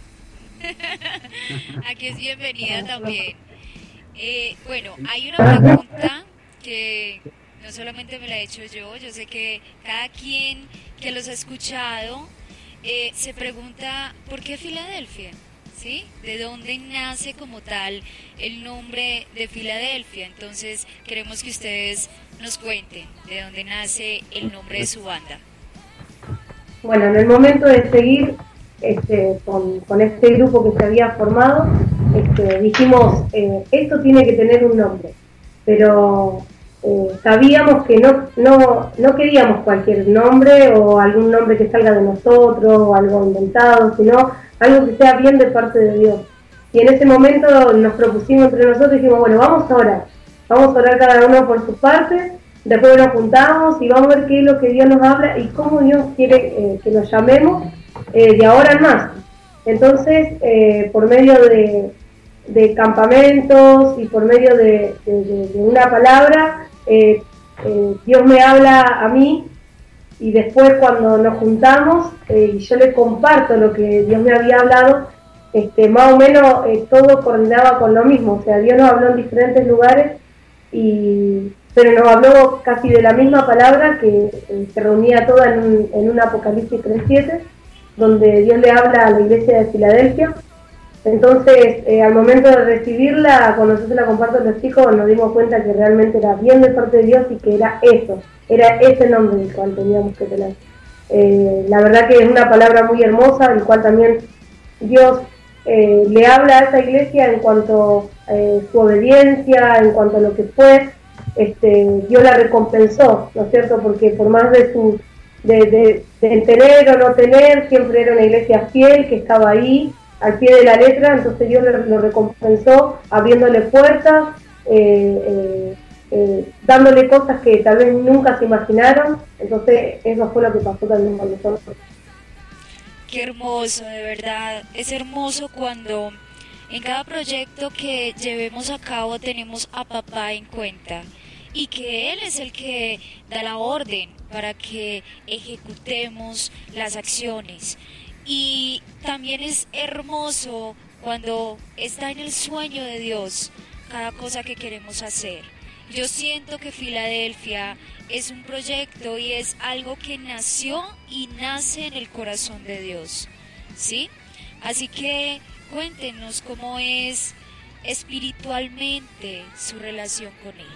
Aquí es bienvenida también. Eh, bueno, hay una pregunta que no solamente me la he hecho yo, yo sé que cada quien que los ha escuchado eh, se pregunta ¿por qué Filadelfia? ¿Sí? ¿De dónde nace como tal el nombre de Filadelfia? Entonces queremos que ustedes nos cuenten de dónde nace el nombre de su banda. Bueno, en el momento de seguir Este, con, con este grupo que se había formado, este, dijimos, eh, esto tiene que tener un nombre, pero eh, sabíamos que no, no, no queríamos cualquier nombre o algún nombre que salga de nosotros o algo inventado, sino algo que sea bien de parte de Dios. Y en ese momento nos propusimos entre nosotros y dijimos, bueno, vamos a orar, vamos a orar cada uno por su parte, después nos juntamos y vamos a ver qué es lo que Dios nos habla y cómo Dios quiere eh, que nos llamemos Eh, de ahora en más. Entonces, eh, por medio de, de campamentos y por medio de, de, de, de una palabra, eh, eh, Dios me habla a mí y después cuando nos juntamos eh, y yo le comparto lo que Dios me había hablado, este, más o menos eh, todo coordinaba con lo mismo. O sea, Dios nos habló en diferentes lugares, y pero nos habló casi de la misma palabra que eh, se reunía toda en un, en un Apocalipsis tres siete, donde Dios le habla a la iglesia de Filadelfia. Entonces, eh, al momento de recibirla, cuando yo se la comparto a los chicos, nos dimos cuenta que realmente era bien de parte de Dios y que era eso, era ese nombre el cual teníamos que tener. Eh, la verdad que es una palabra muy hermosa, el cual también Dios eh, le habla a esa iglesia en cuanto a eh, su obediencia, en cuanto a lo que fue. Este, Dios la recompensó, ¿no es cierto? Porque por más de su De, de, de tener o no tener, siempre era una iglesia fiel que estaba ahí al pie de la letra. Entonces Dios lo, lo recompensó abriéndole puertas, eh, eh, eh, dándole cosas que tal vez nunca se imaginaron. Entonces eso fue lo que pasó también con nosotros. Qué hermoso, de verdad, es hermoso cuando en cada proyecto que llevemos a cabo tenemos a papá en cuenta y que él es el que da la orden para que ejecutemos las acciones. Y también es hermoso cuando está en el sueño de Dios cada cosa que queremos hacer. Yo siento que Filadelfia es un proyecto y es algo que nació y nace en el corazón de Dios, ¿sí? Así que cuéntenos cómo es espiritualmente su relación con Él.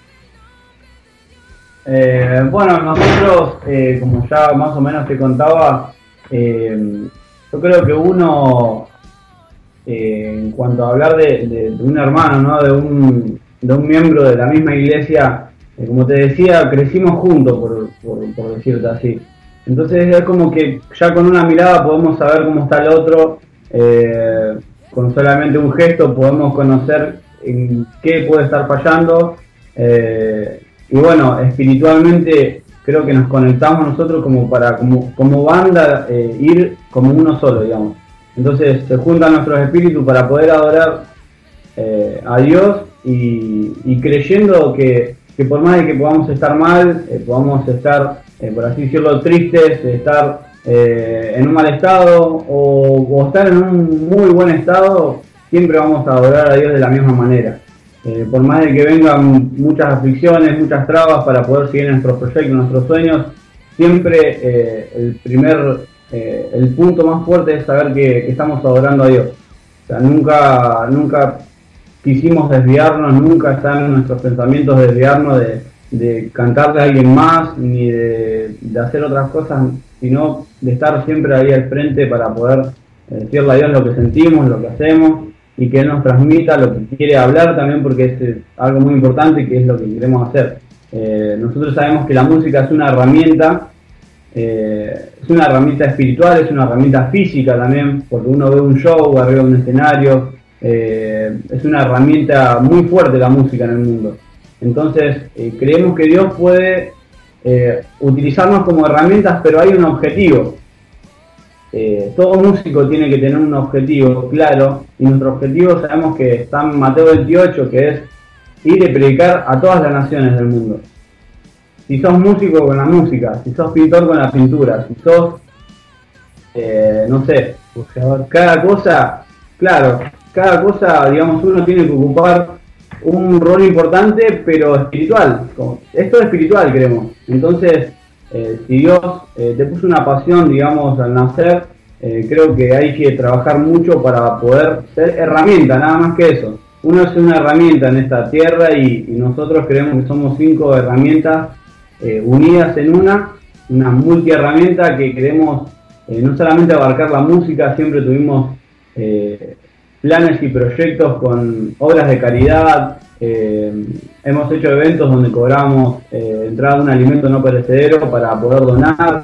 Eh, bueno, nosotros, eh, como ya más o menos te contaba, eh, yo creo que uno, eh, en cuanto a hablar de, de, de un hermano, ¿no? de, un, de un miembro de la misma iglesia, eh, como te decía, crecimos juntos, por, por, por decirte así. Entonces es como que ya con una mirada podemos saber cómo está el otro, eh, con solamente un gesto podemos conocer en qué puede estar fallando. Eh, y bueno, espiritualmente creo que nos conectamos nosotros como para como, como banda, eh, ir como uno solo, digamos. Entonces se juntan nuestros espíritus para poder adorar eh, a Dios y, y creyendo que, que por más de que podamos estar mal, eh, podamos estar, eh, por así decirlo, tristes, estar eh, en un mal estado o, o estar en un muy buen estado, siempre vamos a adorar a Dios de la misma manera. Eh, por más de que vengan muchas aflicciones, muchas trabas para poder seguir nuestros proyectos, nuestros sueños, siempre eh, el primer, eh, el punto más fuerte es saber que, que estamos adorando a Dios. O sea, nunca, nunca quisimos desviarnos, nunca están en nuestros pensamientos desviarnos de, de cantarle a alguien más, ni de, de hacer otras cosas, sino de estar siempre ahí al frente para poder eh, decirle a Dios lo que sentimos, lo que hacemos, y que Él nos transmita lo que quiere hablar también, porque es eh, algo muy importante, que es lo que queremos hacer. Eh, nosotros sabemos que la música es una herramienta, eh, es una herramienta espiritual, es una herramienta física también, porque uno ve un show arriba de un escenario, eh, es una herramienta muy fuerte la música en el mundo. Entonces eh, creemos que Dios puede eh, utilizarnos como herramientas, pero hay un objetivo. Eh, todo músico tiene que tener un objetivo claro, y nuestro objetivo sabemos que está en Mateo veintiocho, que es ir y predicar a todas las naciones del mundo. Si sos músico, con la música; si sos pintor, con la pintura; si sos, eh, no sé, cada cosa, claro, cada cosa, digamos, uno tiene que ocupar un rol importante, pero espiritual. Esto es espiritual, creemos. Entonces, Eh, si Dios eh, te puso una pasión, digamos, al nacer, eh, creo que hay que trabajar mucho para poder ser herramienta, nada más que eso. Uno es una herramienta en esta tierra y, y nosotros creemos que somos cinco herramientas eh, unidas en una, una multiherramienta que queremos eh, no solamente abarcar la música, siempre tuvimos eh, planes y proyectos con obras de caridad. Eh, hemos hecho eventos donde cobramos eh, entrada de un alimento no perecedero para poder donar.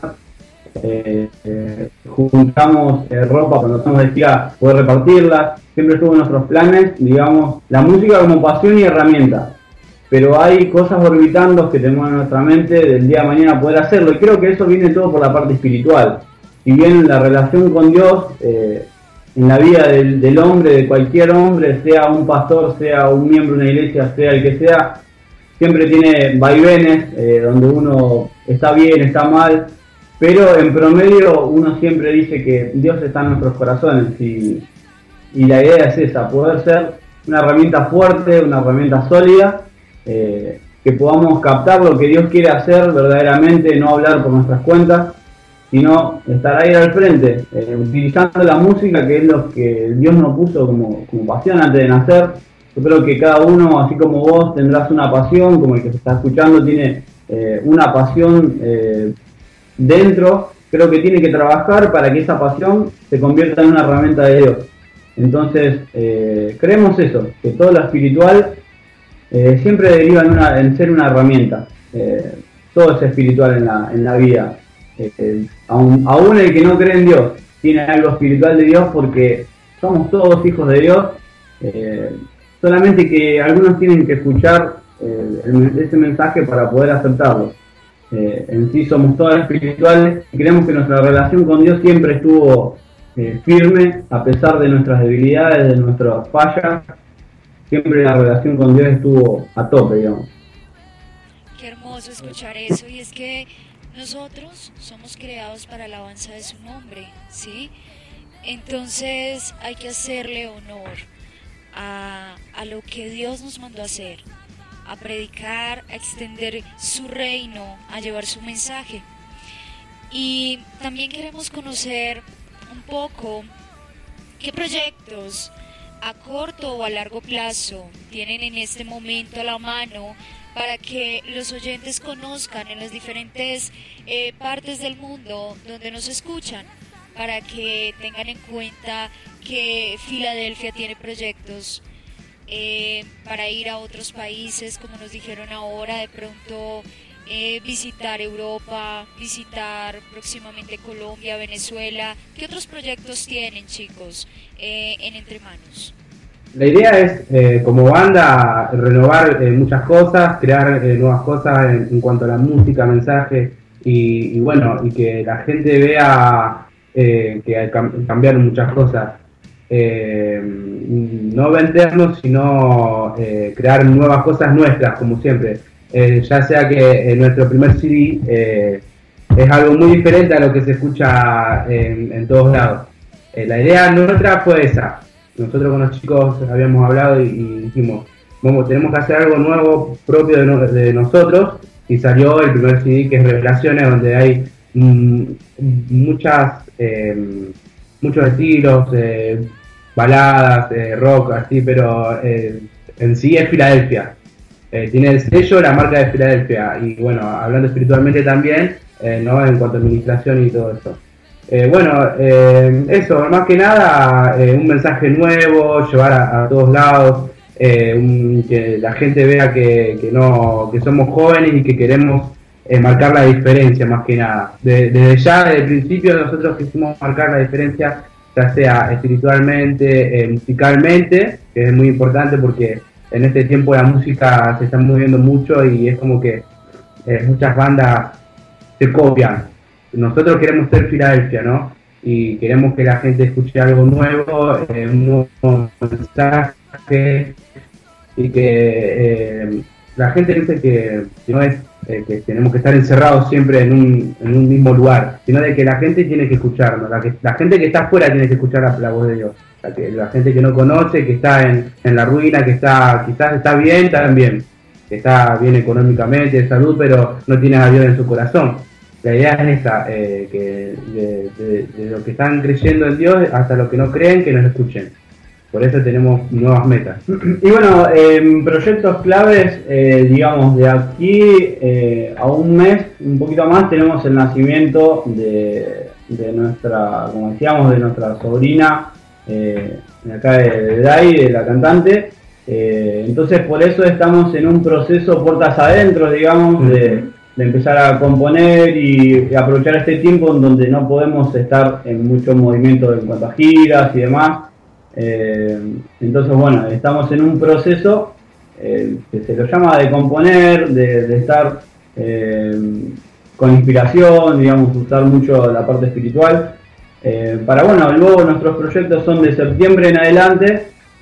Eh, eh, juntamos eh, ropa cuando estamos de gira, poder repartirla. Siempre estuvo en nuestros planes, digamos, la música como pasión y herramienta. Pero hay cosas orbitando que tenemos en nuestra mente del día de mañana poder hacerlo. Y creo que eso viene todo por la parte espiritual. Si bien la relación con Dios, eh, en la vida del, del hombre, de cualquier hombre, sea un pastor, sea un miembro de una iglesia, sea el que sea, siempre tiene vaivenes, eh, donde uno está bien, está mal, pero en promedio uno siempre dice que Dios está en nuestros corazones, y, y la idea es esa, poder ser una herramienta fuerte, una herramienta sólida, eh, que podamos captar lo que Dios quiere hacer verdaderamente, no hablar por nuestras cuentas, sino estar ahí al frente, eh, utilizando la música, que es lo que Dios nos puso como, como pasión antes de nacer. Yo creo que cada uno, así como vos, tendrás una pasión, como el que se está escuchando tiene eh, una pasión eh, dentro. Creo que tiene que trabajar para que esa pasión se convierta en una herramienta de Dios. Entonces, eh, creemos eso, que todo lo espiritual eh, siempre deriva en, una, en ser una herramienta. Eh, todo es espiritual en la, en la vida. Eh, aún, aún el que no cree en Dios tiene algo espiritual de Dios, porque somos todos hijos de Dios, eh, solamente que algunos tienen que escuchar eh, el, ese mensaje para poder aceptarlo. Eh, en sí somos todos espirituales y creemos que nuestra relación con Dios siempre estuvo eh, firme, a pesar de nuestras debilidades, de nuestras fallas. Siempre la relación con Dios estuvo a tope, digamos. Qué hermoso escuchar eso, y es que nosotros somos creados para la alabanza de su nombre, ¿sí? Entonces hay que hacerle honor a, a lo que Dios nos mandó a hacer, a predicar, a extender su reino, a llevar su mensaje. Y también queremos conocer un poco qué proyectos a corto o a largo plazo tienen en este momento a la mano para que los oyentes conozcan en las diferentes eh, partes del mundo donde nos escuchan, para que tengan en cuenta que Filadelfia tiene proyectos eh, para ir a otros países, como nos dijeron ahora, de pronto eh, visitar Europa, visitar próximamente Colombia, Venezuela. ¿Qué otros proyectos tienen, chicos, eh, en Entre Manos? La idea es, eh, como banda, renovar eh, muchas cosas, crear eh, nuevas cosas en, en cuanto a la música, mensaje, y, y bueno, y que la gente vea eh, que hay cam- cambiaron muchas cosas. Eh, no vendernos, sino eh, crear nuevas cosas nuestras, como siempre. Eh, ya sea que en nuestro primer C D eh, es algo muy diferente a lo que se escucha en, en todos lados. Eh, la idea nuestra fue esa. Nosotros con los chicos habíamos hablado y, y dijimos, vamos, tenemos que hacer algo nuevo propio de, no, de nosotros, y salió el primer C D, que es Revelaciones, donde hay mm, muchas eh, muchos estilos, eh, baladas, eh, rock, así, pero eh, en sí es Filadelfia. Eh, tiene el sello, la marca de Filadelfia, y bueno, hablando espiritualmente también, eh, ¿no? En cuanto a administración y todo eso. Eh, bueno, eh, eso, más que nada, eh, un mensaje nuevo, llevar a, a todos lados, eh, un, que la gente vea que, que no, que somos jóvenes y que queremos eh, marcar la diferencia, más que nada. De, desde ya, desde el principio, nosotros quisimos marcar la diferencia, ya sea espiritualmente, eh, musicalmente, que es muy importante porque en este tiempo la música se está moviendo mucho y es como que eh, muchas bandas se copian. Nosotros queremos ser Filadelfia, ¿no? Y queremos que la gente escuche algo nuevo, eh, un nuevo mensaje, y que eh, la gente dice que no es eh, que tenemos que estar encerrados siempre en un, en un mismo lugar, sino de que la gente tiene que escucharnos, la, que, la gente que está afuera tiene que escuchar la, la voz de Dios. La, que, la gente que no conoce, que está en, en la ruina, que está quizás está bien, también, que está bien económicamente, de salud, pero no tiene a Dios en su corazón. La idea es esa, eh, que de, de, de los que están creyendo en Dios hasta los que no creen, que nos escuchen. Por eso tenemos nuevas metas. Y bueno, eh, proyectos claves, eh, digamos, de aquí eh, a un mes, un poquito más, tenemos el nacimiento de, de nuestra, como decíamos, de nuestra sobrina, eh, de acá de, de Dai, de la cantante. Eh, entonces por eso estamos en un proceso puertas adentro, digamos, de, de empezar a componer y, y aprovechar este tiempo en donde no podemos estar en mucho movimiento en cuanto a giras y demás. Eh, entonces bueno, estamos en un proceso eh, que se lo llama de componer, de, de estar eh, con inspiración, digamos, usar mucho la parte espiritual. Eh, para bueno, luego nuestros proyectos son de septiembre en adelante,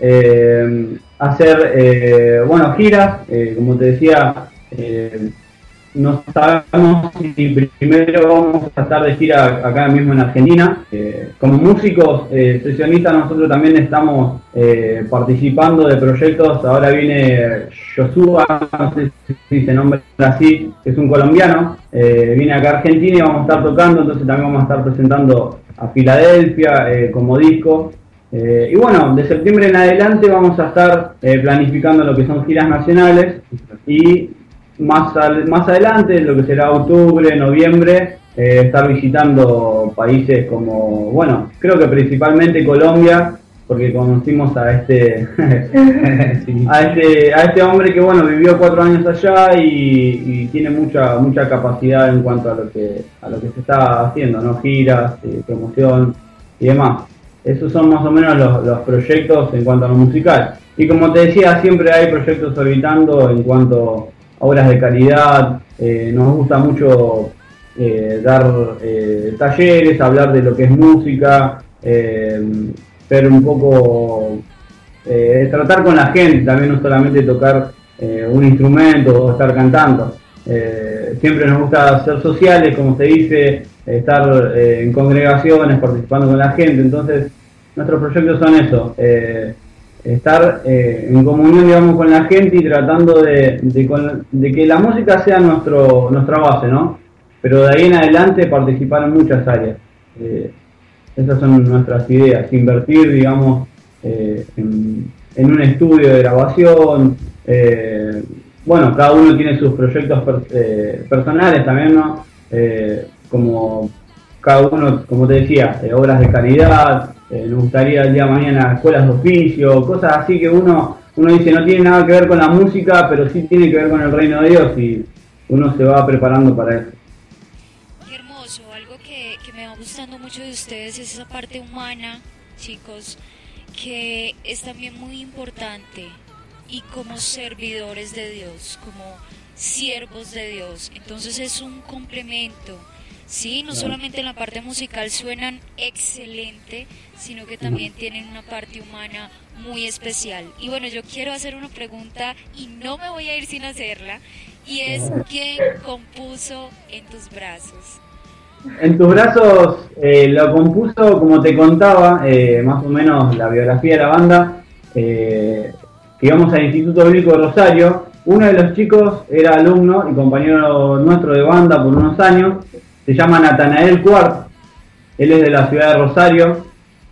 eh, hacer eh, bueno, giras, eh, como te decía, eh, no sabemos si primero vamos a estar de gira acá mismo en Argentina. Eh, como músicos eh, sesionistas nosotros también estamos eh, participando de proyectos. Ahora viene Joshua, no sé si se nombra así, que es un colombiano, eh, viene acá a Argentina y vamos a estar tocando, entonces también vamos a estar presentando a Filadelfia eh, como disco. Eh, y bueno, de septiembre en adelante vamos a estar eh, planificando lo que son giras nacionales, y Más, al, más adelante, lo que será octubre, noviembre, eh, estar visitando países como, bueno, creo que principalmente Colombia, porque conocimos a este a este a este hombre que, bueno, vivió cuatro años allá y, y tiene mucha mucha capacidad en cuanto a lo que a lo que se está haciendo, ¿no? Giras, eh, promoción y demás. Esos son más o menos los, los proyectos en cuanto a lo musical. Y como te decía, siempre hay proyectos orbitando en cuanto obras de calidad. Eh, nos gusta mucho eh, dar eh, talleres, hablar de lo que es música, eh, ser un poco, eh, tratar con la gente, también no solamente tocar eh, un instrumento o estar cantando. Eh, siempre nos gusta ser sociales, como se dice, estar eh, en congregaciones, participando con la gente. Entonces, nuestros proyectos son eso, eh, estar eh, en comunión, digamos, con la gente y tratando de, de, con, de que la música sea nuestro nuestra base, ¿no? Pero de ahí en adelante participar en muchas áreas. Eh, esas son nuestras ideas, invertir, digamos, eh, en, en un estudio de grabación. Eh, bueno, cada uno tiene sus proyectos per, eh, personales también, ¿no? Eh, como cada uno, como te decía, eh, obras de caridad, eh, nos gustaría el día de mañana escuelas de oficio, cosas así que uno uno dice no tiene nada que ver con la música, pero sí tiene que ver con el reino de Dios y uno se va preparando para eso. Qué hermoso, algo que, que me va gustando mucho de ustedes es esa parte humana, chicos, que es también muy importante, y como servidores de Dios, como siervos de Dios, entonces es un complemento. Sí, no solamente en la parte musical suenan excelente, sino que también tienen una parte humana muy especial. Y bueno, yo quiero hacer una pregunta y no me voy a ir sin hacerla, y es ¿quién compuso En tus brazos? En tus brazos eh, lo compuso, como te contaba, eh, más o menos la biografía de la banda, eh, que íbamos al Instituto Bíblico de Rosario. Uno de los chicos era alumno y compañero nuestro de banda por unos años. Se llama Natanael Cuart, él es de la ciudad de Rosario.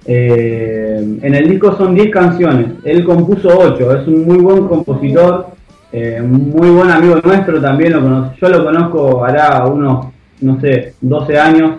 Eh, en el disco son diez canciones, él compuso ocho, es un muy buen compositor, eh, muy buen amigo nuestro también, lo cono- yo lo conozco hará unos, no sé, doce años.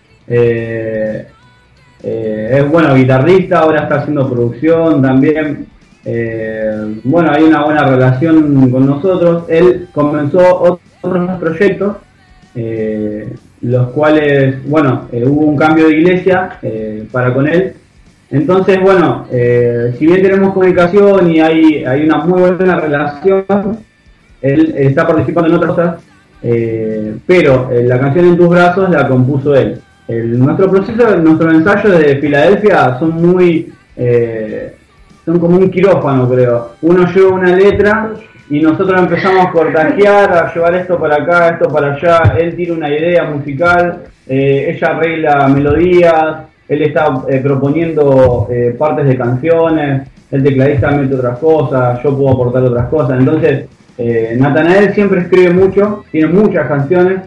Eh, eh, es bueno guitarrista, ahora está haciendo producción también. Eh, bueno, hay una buena relación con nosotros. Él comenzó otros proyectos, eh, los cuales, bueno, eh, hubo un cambio de iglesia eh, para con él. Entonces, bueno, eh, si bien tenemos comunicación y hay, hay una muy buena relación, él está participando en otras cosas, eh, pero eh, la canción En tus brazos la compuso él. El, nuestro proceso, nuestros ensayos de Filadelfia son muy... Eh, son como un quirófano, creo. Uno lleva una letra y nosotros empezamos a cortajear, a llevar esto para acá, esto para allá. Él tiene una idea musical, eh, ella arregla melodías, él está eh, proponiendo eh, partes de canciones, el tecladista mete otras cosas, yo puedo aportar otras cosas. Entonces, eh, Natanael siempre escribe mucho, tiene muchas canciones.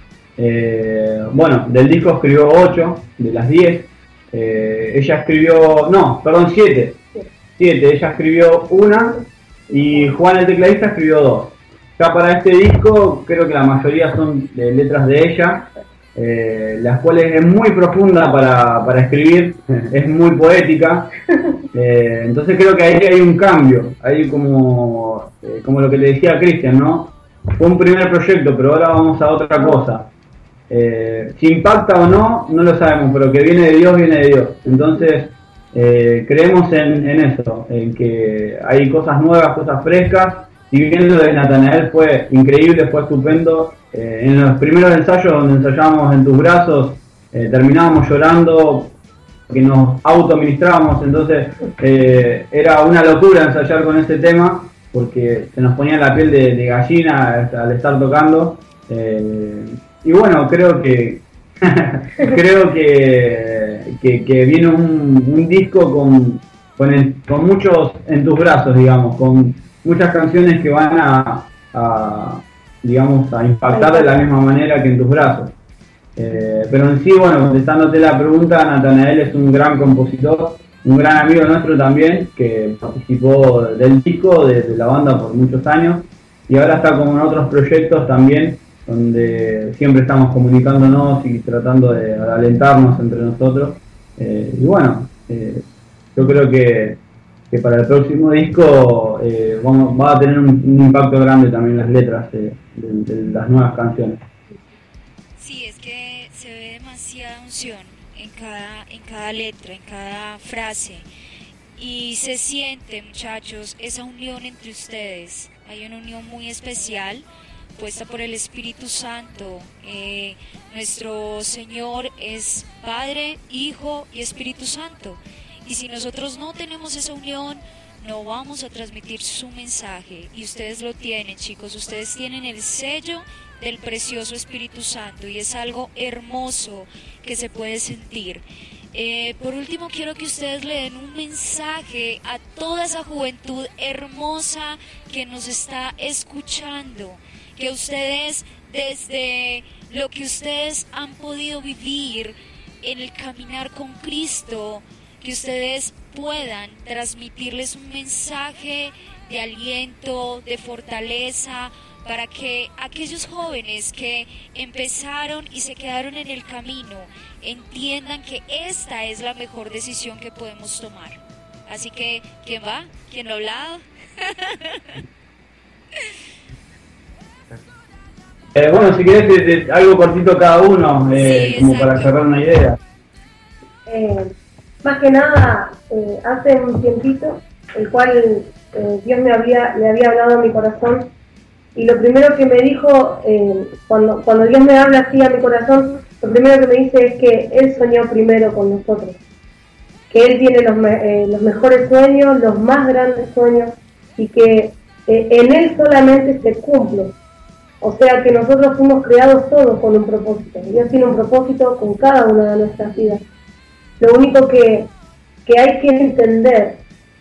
Eh, bueno, del disco escribió ocho, de las diez. Eh, ella escribió, no, perdón, siete. Siete, ella escribió una y Juan el tecladista escribió dos. Ya para este disco creo que la mayoría son de letras de ella, eh, las cuales es muy profunda para, para escribir, es muy poética, eh, entonces creo que ahí hay un cambio, hay como, eh, como lo que le decía a Cristian, ¿no? Fue un primer proyecto, pero ahora vamos a otra cosa. Eh, si impacta o no, no lo sabemos, pero que viene de Dios, viene de Dios. Entonces, Eh, creemos en, en eso, en que hay cosas nuevas, cosas frescas. Si bien lo de Natanael fue increíble, fue estupendo, eh, en los primeros ensayos donde ensayábamos En tus brazos, eh, terminábamos llorando, que nos autoministrábamos, entonces eh, era una locura ensayar con este tema, porque se nos ponía la piel de, de gallina al estar tocando, eh, y bueno, creo que creo que, que, que viene un, un disco con, con, el, con muchos En tus brazos, digamos, con muchas canciones que van a, a digamos, a impactar de la misma manera que En tus brazos. Eh, pero en sí, bueno, contestándote la pregunta, Natanael es un gran compositor, un gran amigo nuestro también, que participó del disco, de, de la banda por muchos años, y ahora está como en otros proyectos también, donde siempre estamos comunicándonos y tratando de alentarnos entre nosotros. Eh, y bueno, eh, yo creo que, que para el próximo disco eh, vamos, va a tener un, un impacto grande también las letras eh, de, de las nuevas canciones. Sí, es que se ve demasiada unción en cada, en cada letra, en cada frase, y se siente, muchachos, esa unión entre ustedes. Hay una unión muy especial puesta por el Espíritu Santo. Eh, nuestro Señor es Padre, Hijo y Espíritu Santo, y si nosotros no tenemos esa unión, no vamos a transmitir su mensaje. Y ustedes lo tienen, chicos, ustedes tienen el sello del precioso Espíritu Santo y es algo hermoso que se puede sentir. Eh, por último, quiero que ustedes le den un mensaje a toda esa juventud hermosa que nos está escuchando, que ustedes, desde lo que ustedes han podido vivir en el caminar con Cristo, que ustedes puedan transmitirles un mensaje de aliento, de fortaleza, para que aquellos jóvenes que empezaron y se quedaron en el camino entiendan que esta es la mejor decisión que podemos tomar. Así que, ¿quién va? ¿Quién lo habla? eh, bueno, si querés de, de, algo cortito cada uno, eh, sí, como exacto. para cerrar una idea. Eh, más que nada, eh, hace un tiempito, el cual eh, Dios me había, le había hablado a mi corazón, y lo primero que me dijo, eh, cuando, cuando Dios me habla así a mi corazón, lo primero que me dice es que Él soñó primero con nosotros, que Él tiene los, eh, los mejores sueños, los más grandes sueños, y que eh, en Él solamente se cumple. O sea que nosotros fuimos creados todos con un propósito. Dios tiene un propósito con cada una de nuestras vidas. Lo único que, que hay que entender,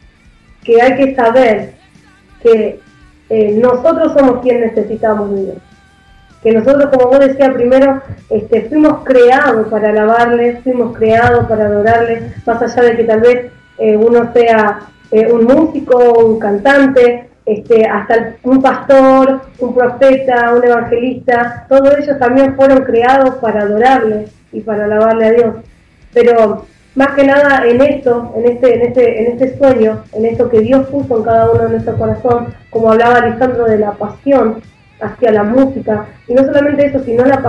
que hay que saber, que eh, nosotros somos quienes necesitamos de Dios. Que nosotros, como vos decías primero, este, fuimos creados para alabarle, fuimos creados para adorarle, más allá de que tal vez eh, uno sea eh, un músico, un cantante, este, hasta el, un pastor, un profeta, un evangelista, todos ellos también fueron creados para adorarle y para alabarle a Dios. Pero más que nada en esto, en este, en este, en este sueño, en esto que Dios puso en cada uno de nuestro corazón, como hablaba Alejandro de la pasión hacia la música, y no solamente eso, sino la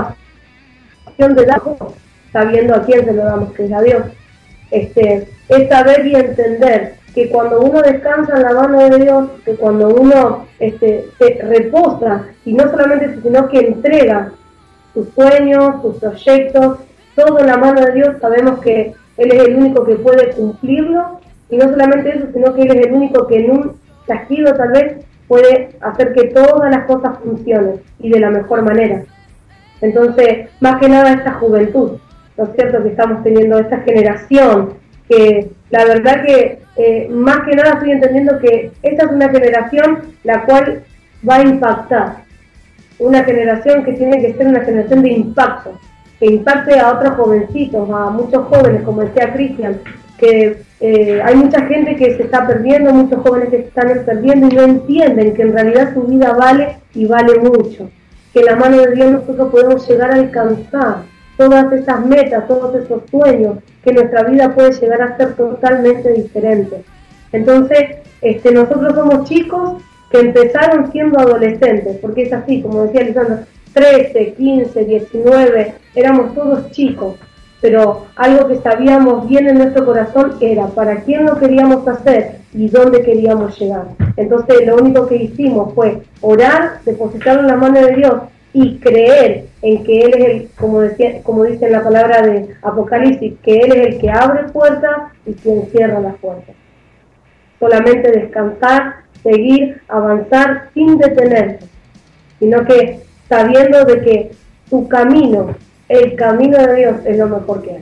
pasión de dar, sabiendo a quién se lo damos, que es a Dios. Este, es saber y entender que cuando uno descansa en la mano de Dios, que cuando uno este, se reposa, y no solamente eso, sino que entrega sus sueños, sus proyectos, todo en la mano de Dios, sabemos que Él es el único que puede cumplirlo, y no solamente eso, sino que Él es el único que en un chasquido tal vez puede hacer que todas las cosas funcionen, y de la mejor manera. Entonces, más que nada esta juventud, ¿no es cierto?, que estamos teniendo, esta generación, que la verdad que eh, más que nada estoy entendiendo que esta es una generación la cual va a impactar, una generación que tiene que ser una generación de impacto, que impacte a otros jovencitos, a muchos jóvenes, como decía Cristian, que eh, hay mucha gente que se está perdiendo, muchos jóvenes que se están perdiendo y no entienden que en realidad su vida vale y vale mucho, que en la mano de Dios nosotros podemos llegar a alcanzar todas esas metas, todos esos sueños, que nuestra vida puede llegar a ser totalmente diferente. Entonces, este, nosotros somos chicos que empezaron siendo adolescentes, porque es así, como decía Lisandro, trece, quince, diecinueve, éramos todos chicos, pero algo que sabíamos bien en nuestro corazón era para quién lo queríamos hacer y dónde queríamos llegar. Entonces, lo único que hicimos fue orar, depositarlo en la mano de Dios y creer en que Él es el, como decía, como dice en la palabra de Apocalipsis, que Él es el que abre puertas y quien cierra las puertas. Solamente descansar, seguir, avanzar sin detenerse, sino que sabiendo de que tu camino, el camino de Dios, es lo mejor que hay.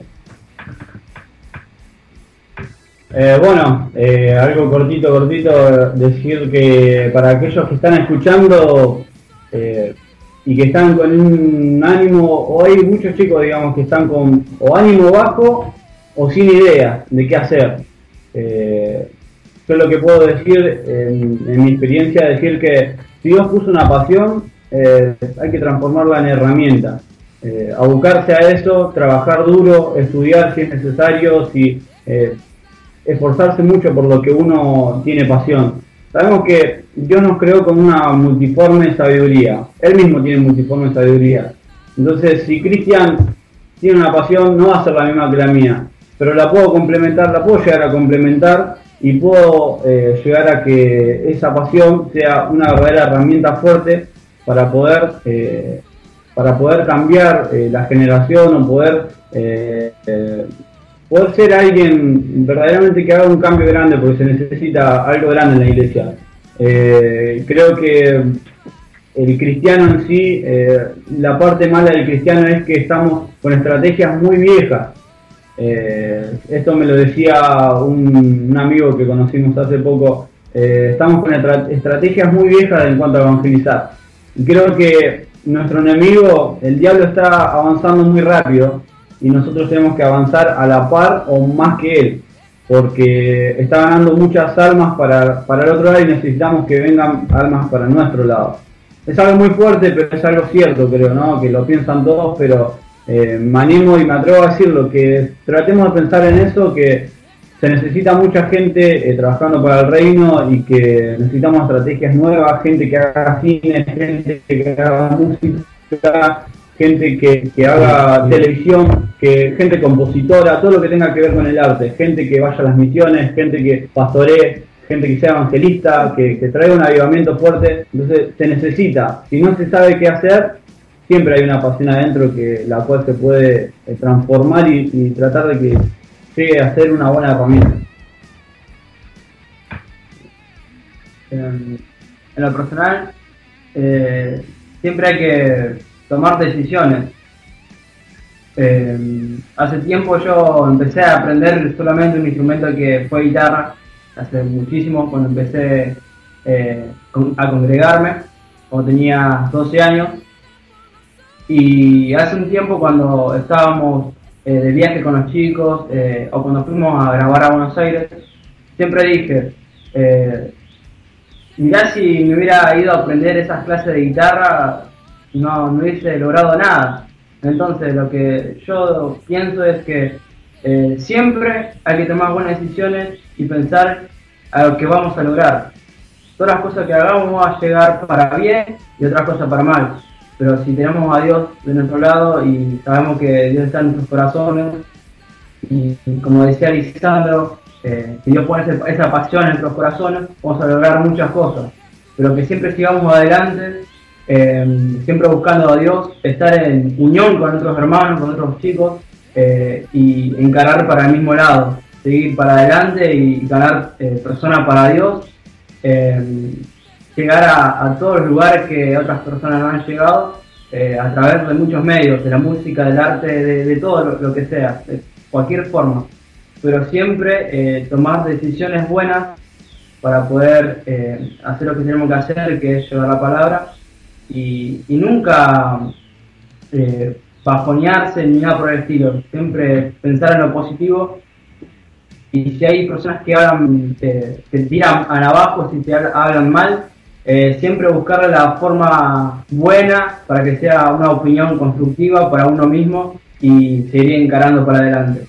Eh, bueno, eh, algo cortito, cortito, decir que para aquellos que están escuchando eh, y que están con un ánimo, o hay muchos chicos, digamos, que están con o ánimo bajo o sin idea de qué hacer. Eh, yo lo que puedo decir, en, en mi experiencia, decir que si Dios puso una pasión, eh, hay que transformarla en herramienta. Eh, abocarse a eso, trabajar duro, estudiar si es necesario, si eh, esforzarse mucho por lo que uno tiene pasión. Sabemos que Dios nos creó con una multiforme sabiduría. Él mismo tiene multiforme sabiduría. Entonces, si Cristian tiene una pasión, no va a ser la misma que la mía, pero la puedo complementar, la puedo llegar a complementar y puedo eh, llegar a que esa pasión sea una verdadera herramienta fuerte para poder eh, para poder cambiar eh, la generación o poder eh, eh, poder ser alguien verdaderamente que haga un cambio grande, porque se necesita algo grande en la iglesia. Eh, creo que el cristiano en sí, eh, la parte mala del cristiano es que estamos con estrategias muy viejas. Eh, esto me lo decía un, un amigo que conocimos hace poco. Eh, estamos con estra- estrategias muy viejas en cuanto a evangelizar. Y creo que nuestro enemigo, el diablo, está avanzando muy rápido y nosotros tenemos que avanzar a la par o más que él, porque está ganando muchas almas para, para el otro lado y necesitamos que vengan almas para nuestro lado. Es algo muy fuerte, pero es algo cierto, creo, ¿no? Que lo piensan todos, pero eh, me animo y me atrevo a decirlo, que tratemos de pensar en eso, que se necesita mucha gente eh, trabajando para el reino y que necesitamos estrategias nuevas, gente que haga cine, gente que haga música, gente que, que haga televisión, que gente compositora, todo lo que tenga que ver con el arte, gente que vaya a las misiones, gente que pastoree, gente que sea evangelista, que, que traiga un avivamiento fuerte. Entonces se necesita. Si no se sabe qué hacer, siempre hay una pasión adentro que la cual se puede eh, transformar y, y tratar de que llegue a ser una buena familia. En, en lo personal, eh, siempre hay que tomar decisiones. Eh, hace tiempo yo empecé a aprender solamente un instrumento que fue guitarra, hace muchísimo, cuando empecé eh, a congregarme, cuando tenía doce años. Y hace un tiempo, cuando estábamos eh, de viaje con los chicos, eh, o cuando fuimos a grabar a Buenos Aires, siempre dije, eh, mirá, si me hubiera ido a aprender esas clases de guitarra, no, no hubiese logrado nada. Entonces lo que yo pienso es que eh, siempre hay que tomar buenas decisiones y pensar a lo que vamos a lograr. Todas las cosas que hagamos van a llegar para bien y otras cosas para mal. Pero si tenemos a Dios de nuestro lado y sabemos que Dios está en nuestros corazones, y como decía Lisandro, eh, si Dios pone ese, esa pasión en nuestros corazones, vamos a lograr muchas cosas. Pero que siempre sigamos adelante, eh, siempre buscando a Dios, estar en unión con nuestros hermanos, con nuestros chicos, eh, y encarar para el mismo lado, seguir para adelante y ganar eh, personas para Dios, eh, llegar a, a todos los lugares que otras personas no han llegado, eh, a través de muchos medios, de la música, del arte, de, de todo lo, lo que sea, de cualquier forma, pero siempre eh, tomar decisiones buenas para poder eh, hacer lo que tenemos que hacer, que es llevar la palabra, y, y nunca eh, bajonearse ni nada por el estilo, siempre pensar en lo positivo. Y si hay personas que hablan, te, te tiran a abajo, si te hablan mal, eh, siempre buscar la forma buena para que sea una opinión constructiva para uno mismo y seguir encarando para adelante.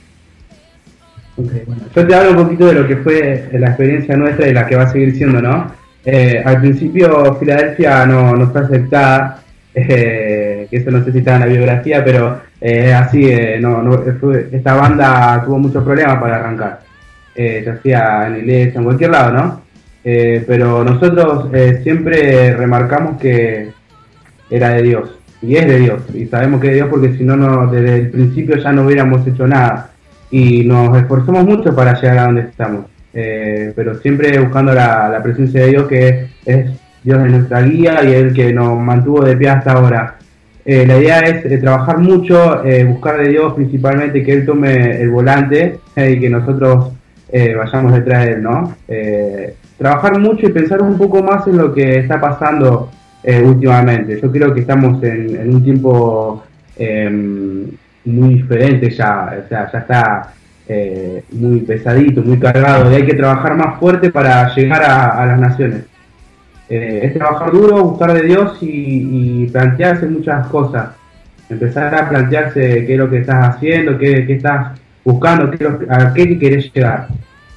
Okay, bueno. Yo te hablo un poquito de lo que fue la experiencia nuestra y la que va a seguir siendo, ¿no? Eh, al principio Filadelfia no, no fue aceptada, eh, que eso no sé si está en la biografía, pero eh, así, eh, no, no, fue, esta banda tuvo muchos problemas para arrancar. Eh, ya sea en la iglesia, en cualquier lado, ¿no? Eh, pero nosotros eh, siempre remarcamos que era de Dios, y es de Dios, y sabemos que es de Dios porque si no, no desde el principio ya no hubiéramos hecho nada, y nos esforzamos mucho para llegar a donde estamos, eh, pero siempre buscando la, la presencia de Dios, que es Dios en nuestra guía y el que nos mantuvo de pie hasta ahora. Eh, la idea es eh, trabajar mucho, eh, buscar de Dios principalmente, que Él tome el volante eh, y que nosotros Eh, vayamos detrás de él, ¿no? Eh, trabajar mucho y pensar un poco más en lo que está pasando eh, últimamente. Yo creo que estamos en, en un tiempo eh, muy diferente ya, o sea, ya está eh, muy pesadito, muy cargado, y hay que trabajar más fuerte para llegar a, a las naciones. Eh, es trabajar duro, buscar de Dios y, y plantearse muchas cosas. Empezar a plantearse qué es lo que estás haciendo, qué, qué estás buscando, qué, a qué querés llegar.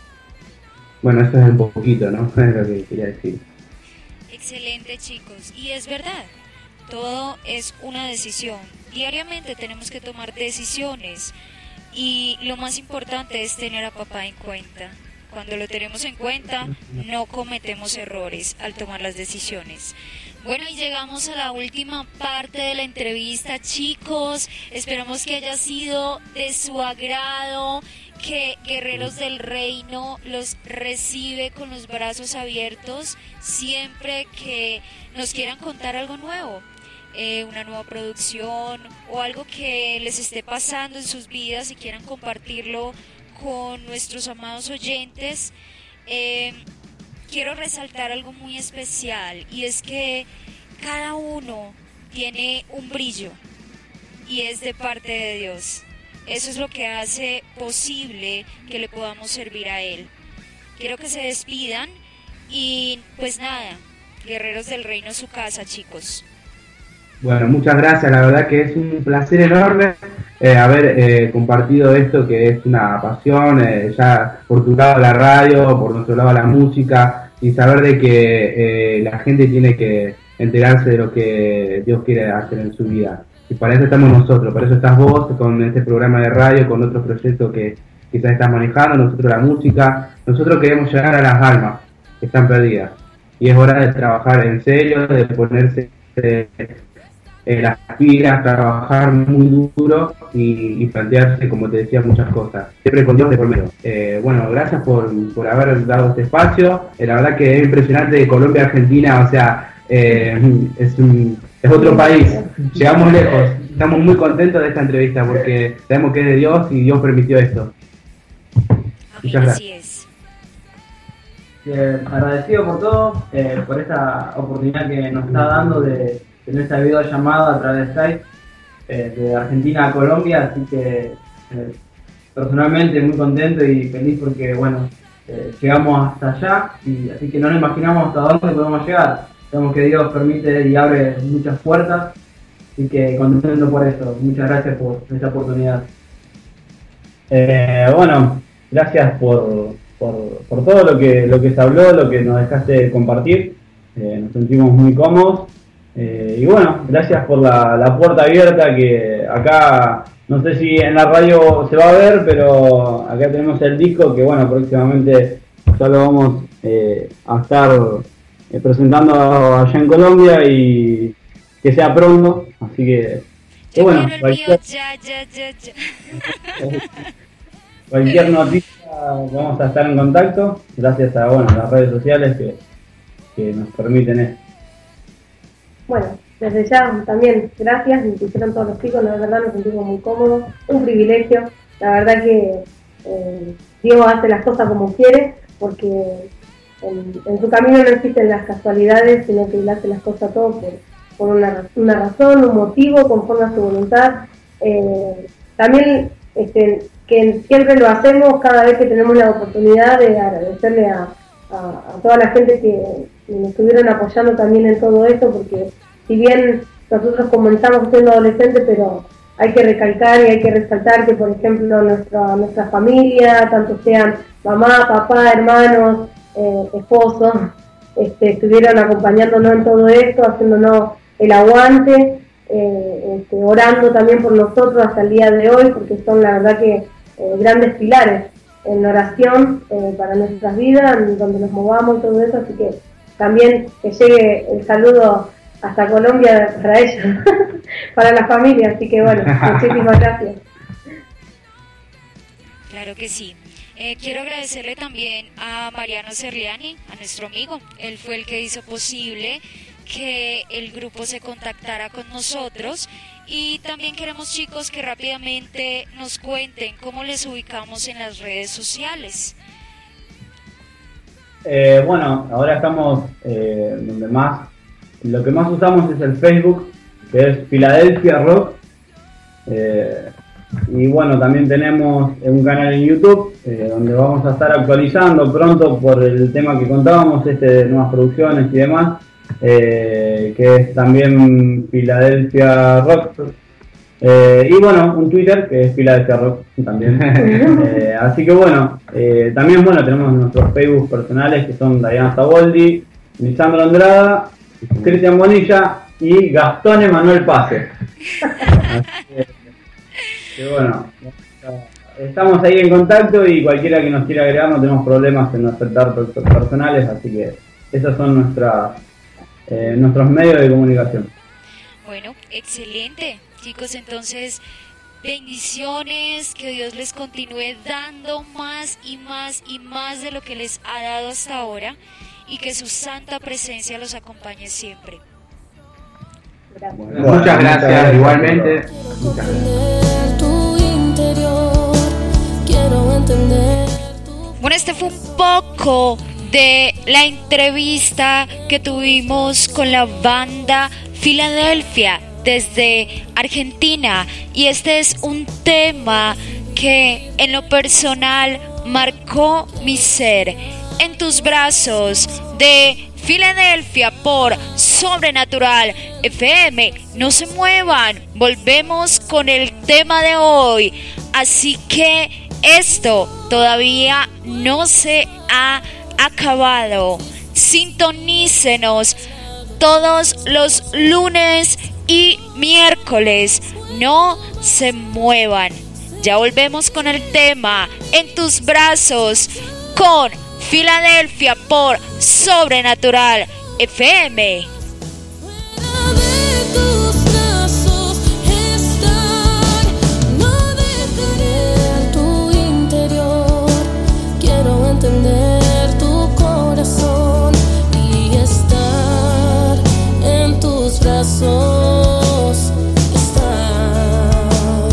Bueno, eso es un poquito, ¿no? Es lo que quería decir. Excelente, chicos. Y es verdad, todo es una decisión. Diariamente tenemos que tomar decisiones. Y lo más importante es tener a papá en cuenta. Cuando lo tenemos en cuenta, no cometemos errores al tomar las decisiones. Bueno, y llegamos a la última parte de la entrevista, chicos. Esperamos que haya sido de su agrado, que Guerreros del Reino los recibe con los brazos abiertos siempre que nos quieran contar algo nuevo. Eh, una nueva producción o algo que les esté pasando en sus vidas y quieran compartirlo con nuestros amados oyentes. Eh, quiero resaltar algo muy especial, y es que cada uno tiene un brillo y es de parte de Dios. Eso es lo que hace posible que le podamos servir a Él. Quiero que se despidan y pues nada, Guerreros del Reino, su casa, chicos. Bueno, muchas gracias, la verdad que es un placer enorme eh, haber eh, compartido esto, que es una pasión, eh, ya por tu lado la radio, por nuestro lado la música, y saber de que eh, la gente tiene que enterarse de lo que Dios quiere hacer en su vida. Y para eso estamos nosotros, para eso estás vos con este programa de radio, con otros proyectos que quizás estás manejando, nosotros la música. Nosotros queremos llegar a las almas que están perdidas, y es hora de trabajar en serio, de ponerse eh, eh, las pilas, trabajar muy duro y, y plantearse, como te decía, muchas cosas, siempre con Dios de por medio. Eh, bueno, gracias por, por haber dado este espacio. Eh, la verdad que es impresionante, Colombia, Argentina, o sea, eh, es, un, es otro país, llegamos lejos. Estamos muy contentos de esta entrevista porque sabemos que es de Dios y Dios permitió esto. Muchas gracias. Eh, agradecido por todo, eh, por esta oportunidad que nos está dando de tener esta videollamada a través de Skype, eh, de Argentina a Colombia, así que eh, personalmente muy contento y feliz porque bueno, eh, llegamos hasta allá, y así que no nos imaginamos hasta dónde podemos llegar. Sabemos que Dios permite y abre muchas puertas, así que contento por eso. Muchas gracias por esta oportunidad. Eh, bueno, gracias por, por, por todo lo que, lo que se habló, lo que nos dejaste compartir. Eh, nos sentimos muy cómodos. Eh, y bueno, gracias por la, la puerta abierta, que acá, no sé si en la radio se va a ver, pero acá tenemos el disco que bueno, próximamente ya lo vamos eh, a estar eh, presentando allá en Colombia, y que sea pronto, así que, que bueno, cualquier, ya, ya, ya, ya. cualquier noticia vamos a estar en contacto, gracias a bueno, las redes sociales que, que nos permiten esto. Bueno, desde ya también gracias, me hicieron todos los chicos, la verdad nos sentimos muy cómodos, un privilegio, la verdad que eh, Dios hace las cosas como quiere, porque en, en su camino no existen las casualidades, sino que Él hace las cosas todo por, por una, una razón, un motivo, conforme a su voluntad. Eh, también este, que siempre lo hacemos cada vez que tenemos la oportunidad de agradecerle a, a, a toda la gente que nos estuvieron apoyando también en todo esto, porque si bien nosotros comenzamos siendo adolescentes, pero hay que recalcar y hay que resaltar que, por ejemplo, nuestra nuestra familia, tanto sean mamá, papá, hermanos, eh, esposos, este, estuvieron acompañándonos en todo esto, haciéndonos el aguante, eh, este, orando también por nosotros hasta el día de hoy, porque son la verdad que eh, grandes pilares en oración eh, para nuestras vidas, en donde nos movamos y todo eso, así que también que llegue el saludo hasta Colombia para ellos, para la familia, así que bueno, muchísimas gracias. Claro que sí. Eh, quiero agradecerle también a Mariano Serliani, a nuestro amigo. Él fue el que hizo posible que el grupo se contactara con nosotros, y también queremos, chicos, que rápidamente nos cuenten cómo les ubicamos en las redes sociales. Eh, bueno, ahora estamos eh, donde más, lo que más usamos es el Facebook, que es Philadelphia Rock, eh, y bueno, también tenemos un canal en YouTube eh, donde vamos a estar actualizando pronto por el tema que contábamos, este de nuevas producciones y demás, eh, que es también Philadelphia Rock, eh, y bueno, un Twitter que es Philadelphia Rock también. eh, así que bueno, eh, también bueno, tenemos nuestros Facebook personales que son Diana Staboldi, Lisandro Andrada, Cristian Bonilla y Gastón Emanuel Pase. Así que, que bueno, estamos ahí en contacto y cualquiera que nos quiera agregar, no tenemos problemas en aceptar datos personales, así que esos son nuestras, eh, nuestros medios de comunicación. Bueno, excelente, chicos, entonces bendiciones, que Dios les continúe dando más y más y más de lo que les ha dado hasta ahora y que su santa presencia los acompañe siempre. Bueno, muchas gracias, gracias igualmente. Muchas gracias. Tu interior, quiero entender. Bueno, este fue un poco de la entrevista que tuvimos con la banda Filadelfia desde Argentina, y este es un tema que en lo personal marcó mi ser. En tus brazos, de Filadelfia por Sobrenatural F M. No se muevan, volvemos con el tema de hoy, así que esto todavía no se ha acabado. Sintonícenos todos los lunes y miércoles, no se muevan. Ya volvemos con el tema En tus brazos con Filadelfia por Sobrenatural F M. Entender tu corazón y estar en tus brazos, estar.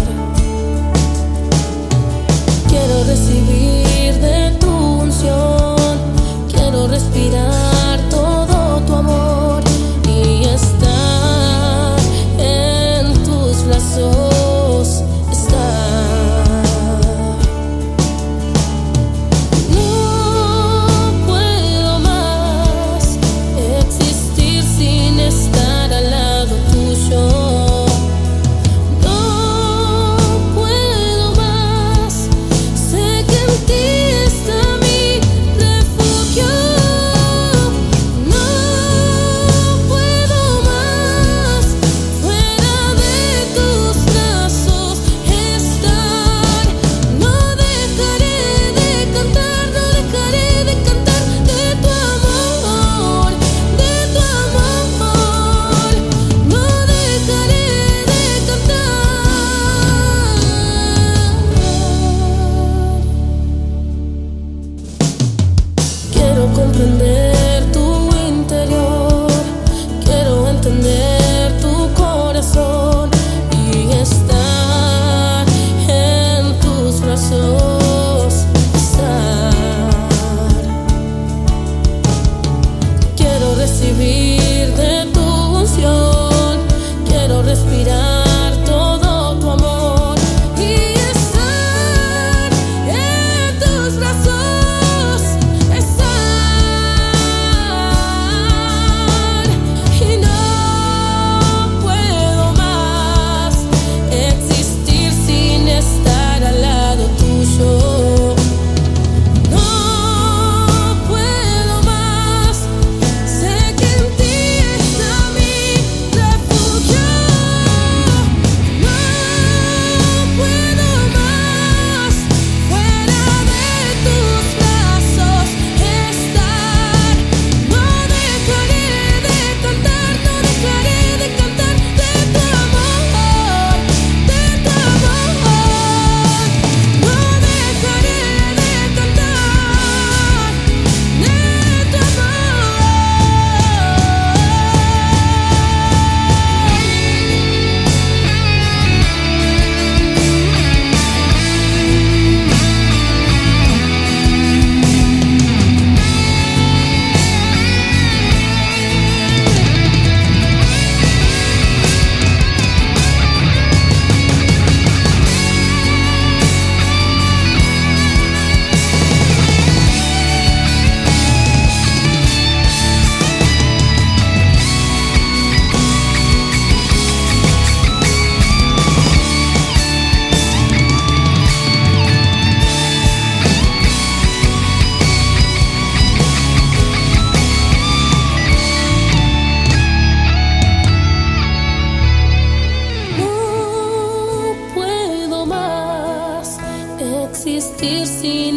Quiero recibir de tu unción, quiero respirar todo tu amor y estar en tus brazos, estar. Estar al lado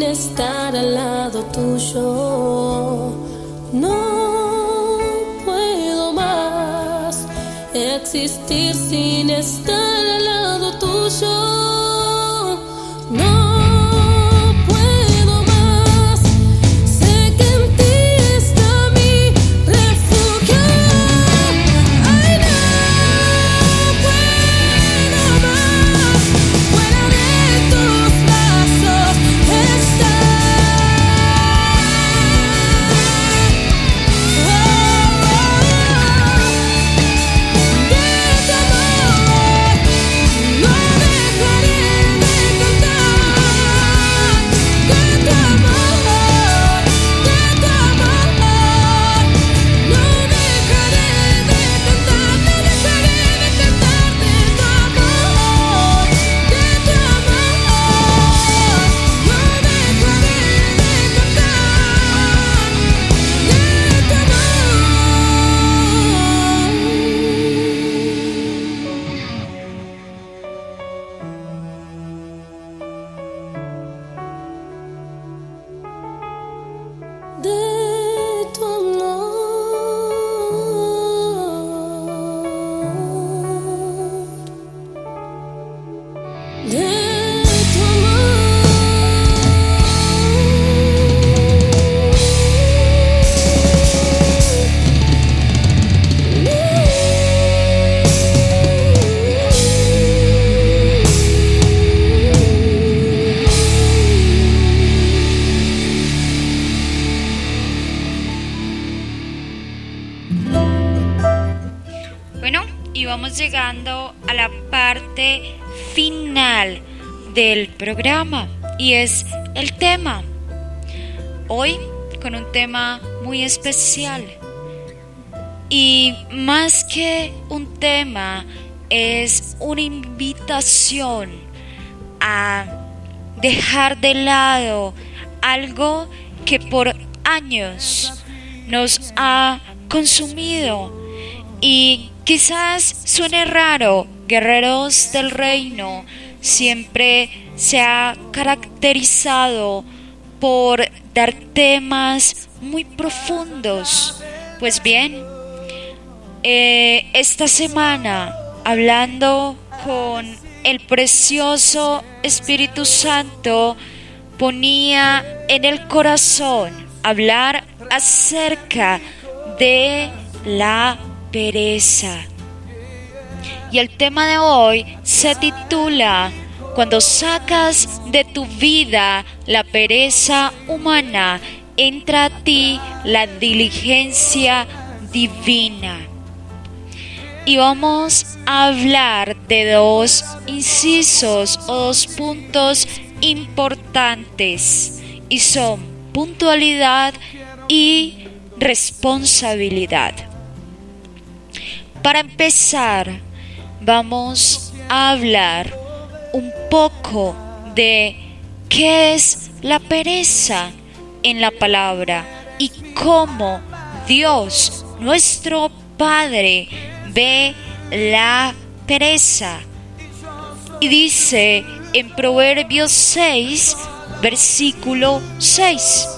estar al lado tuyo. No puedo más existir sin estar al lado tuyo. No. Llegando a la parte final del programa y es el tema. Hoy con un tema muy especial y más que un tema es una invitación a dejar de lado algo que por años nos ha consumido. Y quizás suene raro, Guerreros del Reino siempre se ha caracterizado por dar temas muy profundos. Pues bien, eh, esta semana, hablando con el precioso Espíritu Santo, ponía en el corazón hablar acerca de la pereza. Y el tema de hoy se titula Cuando sacas de tu vida la pereza humana, entra a ti la diligencia divina. Y vamos a hablar de dos incisos o dos puntos importantes, y son puntualidad y responsabilidad. Para empezar, vamos a hablar un poco de qué es la pereza en la palabra y cómo Dios, nuestro Padre, ve la pereza. Y dice en Proverbios seis, versículo seis: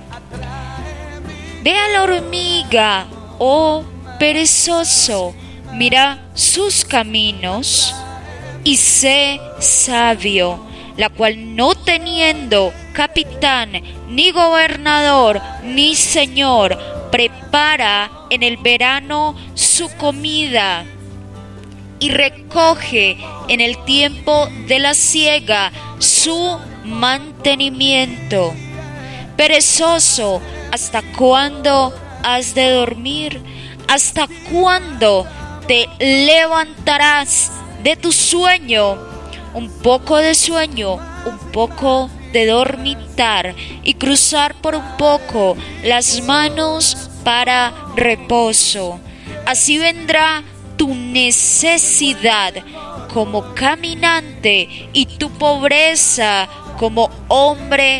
Ve a la hormiga, oh perezoso, mira sus caminos y sé sabio, la cual no teniendo capitán, ni gobernador, ni señor, prepara en el verano su comida y recoge en el tiempo de la siega su mantenimiento. Perezoso, ¿hasta cuándo has de dormir? ¿Hasta cuándo te levantarás de tu sueño? Un poco de sueño, un poco de dormitar y cruzar por un poco las manos para reposo. Así vendrá tu necesidad como caminante y tu pobreza como hombre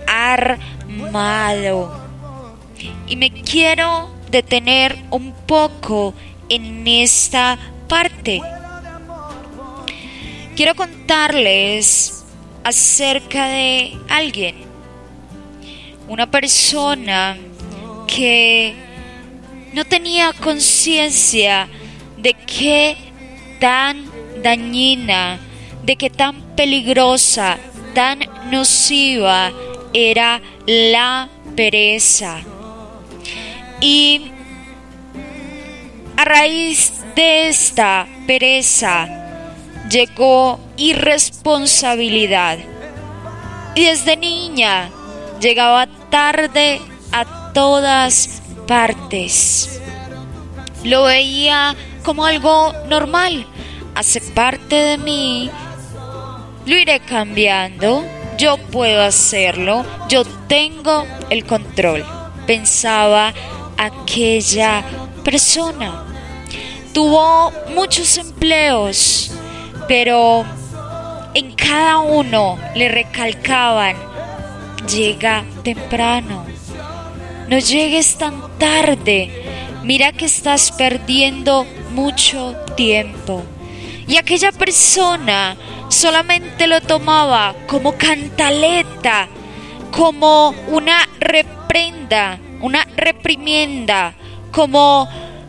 armado. Y me quiero detener un poco en esta parte. Quiero contarles acerca de alguien una persona que no tenía conciencia de qué tan dañina, de qué tan peligrosa, tan nociva era la pereza. Y a raíz de esta pereza llegó irresponsabilidad. Y desde niña llegaba tarde a todas partes. Lo veía como algo normal. Hace parte de mí, lo iré cambiando, yo puedo hacerlo, yo tengo el control, pensaba aquella persona. Tuvo muchos empleos, pero en cada uno le recalcaban: llega temprano, no llegues tan tarde, mira que estás perdiendo mucho tiempo. Y aquella persona solamente lo tomaba como cantaleta, como una reprenda, una reprimienda, como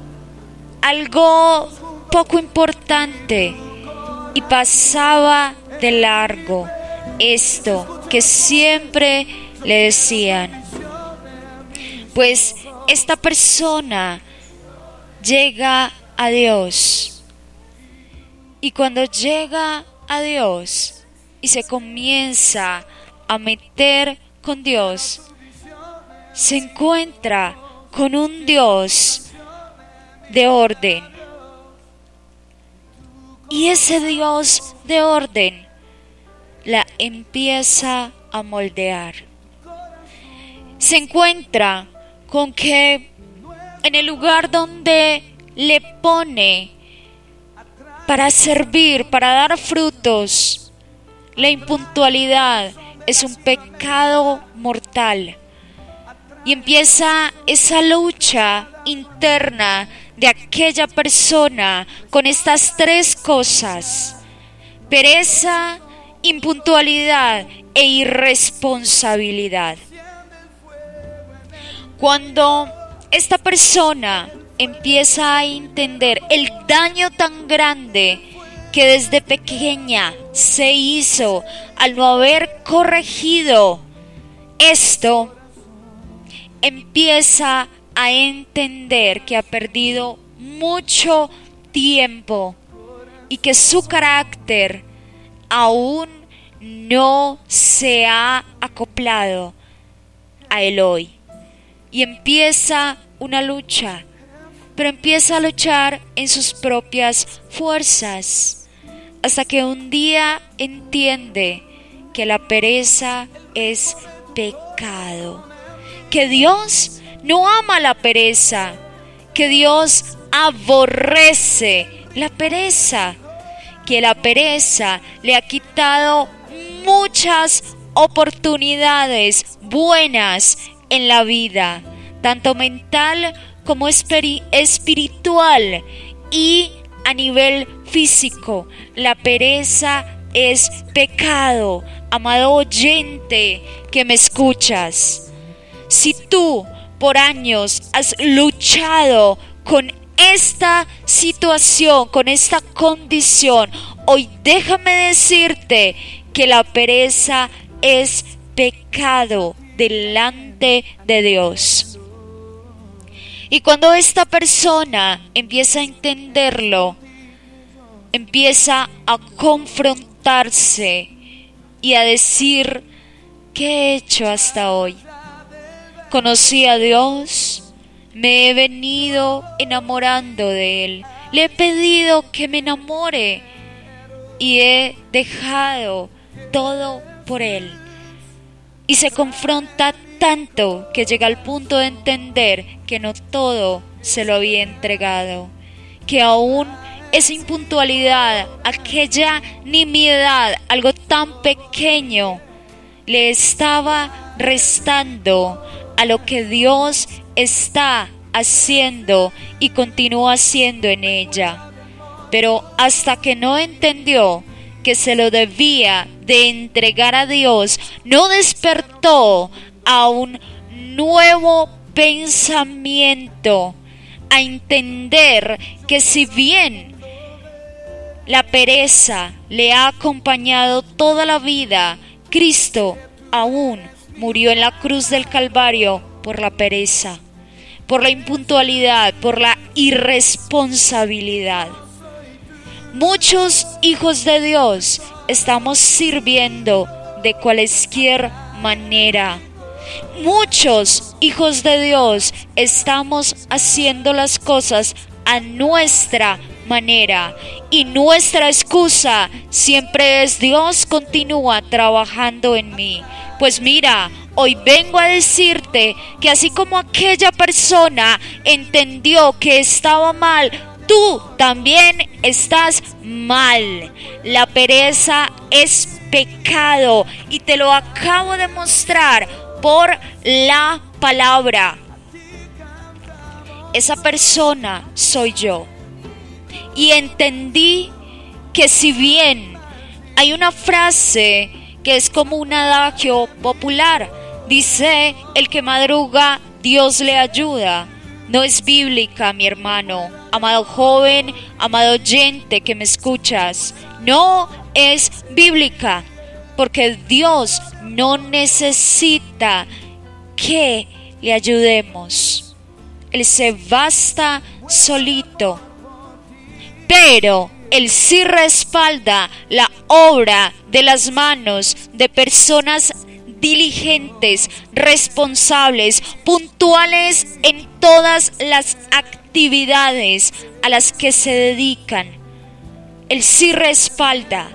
algo poco importante, y pasaba de largo esto que siempre le decían. Pues esta persona llega a Dios. Y cuando llega a Dios y se comienza a meter con Dios, se encuentra con un Dios de orden. Y ese Dios de orden la empieza a moldear. Se encuentra con que en el lugar donde le pone para servir, para dar frutos, la impuntualidad es un pecado mortal. Y empieza esa lucha interna de aquella persona con estas tres cosas: pereza, impuntualidad e irresponsabilidad. Cuando esta persona empieza a entender el daño tan grande que desde pequeña se hizo al no haber corregido esto, empieza a entender que ha perdido mucho tiempo y que su carácter aún no se ha acoplado a él hoy. Y empieza una lucha, pero empieza a luchar en sus propias fuerzas, hasta que un día entiende que la pereza es pecado, que Dios no ama la pereza, que Dios aborrece la pereza, que la pereza le ha quitado muchas oportunidades buenas en la vida, tanto mental como espiri- espiritual y a nivel físico. La pereza es pecado, amado oyente que me escuchas. Si tú por años has luchado con esta situación, con esta condición, hoy déjame decirte que la pereza es pecado delante de Dios. Y cuando esta persona empieza a entenderlo, empieza a confrontarse y a decir: ¿qué he hecho hasta hoy? Conocí a Dios, me he venido enamorando de Él, le he pedido que me enamore y he dejado todo por Él. Y se confronta tanto que llega al punto de entender que no todo se lo había entregado, que aún esa impuntualidad, aquella nimiedad, algo tan pequeño, le estaba restando a lo que Dios está haciendo y continúa haciendo en ella. Pero hasta que no entendió que se lo debía de entregar a Dios, no despertó a un nuevo pensamiento, a entender que si bien la pereza le ha acompañado toda la vida, Cristo aún murió en la cruz del Calvario por la pereza, por la impuntualidad, por la irresponsabilidad. Muchos hijos de Dios estamos sirviendo de cualquier manera. Muchos hijos de Dios estamos haciendo las cosas a nuestra manera y nuestra excusa siempre es: Dios continúa trabajando en mí. Pues mira, hoy vengo a decirte que así como aquella persona entendió que estaba mal, tú también estás mal. La pereza es pecado y te lo acabo de mostrar por la palabra. Esa persona soy yo. Y entendí que si bien hay una frase que es como un adagio popular, dice: el que madruga, Dios le ayuda. No es bíblica, mi hermano, amado joven, amado oyente que me escuchas. No es bíblica, porque Dios no necesita que le ayudemos. Él se basta solito. Pero Él sí respalda la obra de las manos de personas diligentes, responsables, puntuales en todas las actividades a las que se dedican. Él sí respalda.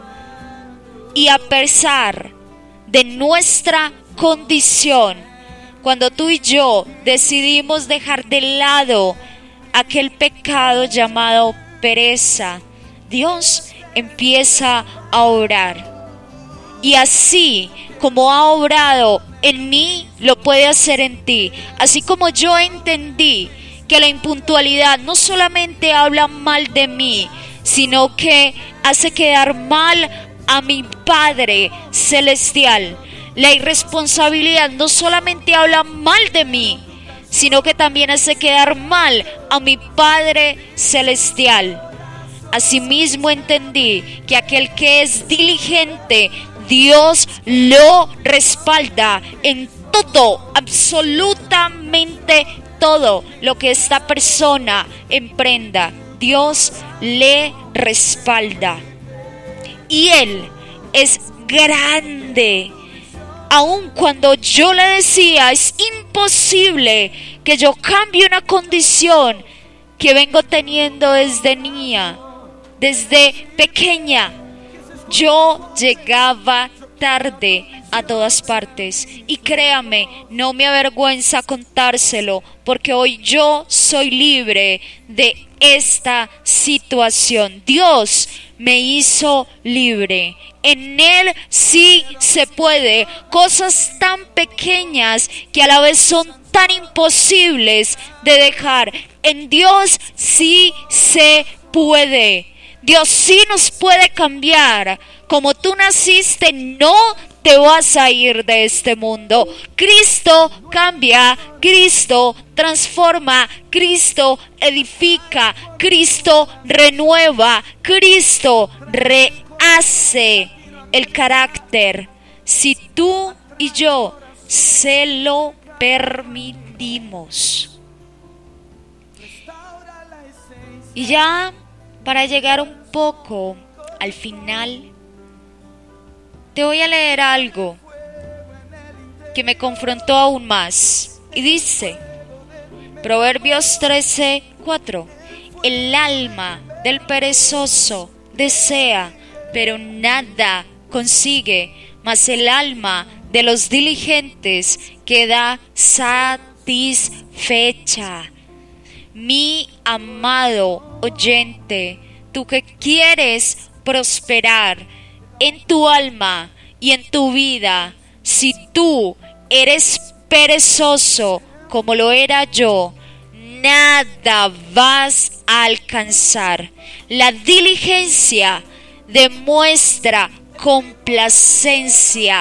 Y a pesar de nuestra condición, cuando tú y yo decidimos dejar de lado aquel pecado llamado pereza, Dios empieza a obrar. Y así como ha obrado en mí, lo puede hacer en ti. Así como yo entendí que la impuntualidad no solamente habla mal de mí, sino que hace quedar mal a mi Padre Celestial. La irresponsabilidad no solamente habla mal de mí, sino que también hace quedar mal a mi Padre Celestial. Asimismo entendí que aquel que es diligente, Dios lo respalda en todo, absolutamente todo lo que esta persona emprenda. Dios le respalda. Y Él es grande. Aun cuando yo le decía, es imposible que yo cambie una condición que vengo teniendo desde niña, desde pequeña, yo llegaba tarde a todas partes. Y créame, no me avergüenza contárselo, porque hoy yo soy libre de esta situación. Dios me hizo libre. En Él sí se puede. Cosas tan pequeñas que a la vez son tan imposibles de dejar. En Dios sí se puede. Dios sí nos puede cambiar. Como tú naciste, no te vas a ir de este mundo. Cristo cambia, Cristo transforma, Cristo edifica, Cristo renueva, Cristo rehace el carácter. Si tú y yo se lo permitimos. Y ya para llegar un poco al final, te voy a leer algo que me confrontó aún más. Y dice, Proverbios trece, cuatro: el alma del perezoso desea, pero nada consigue, mas el alma de los diligentes queda satisfecha. Mi amado oyente, tú que quieres prosperar en tu alma y en tu vida, si tú eres perezoso como lo era yo, nada vas a alcanzar. La diligencia demuestra complacencia,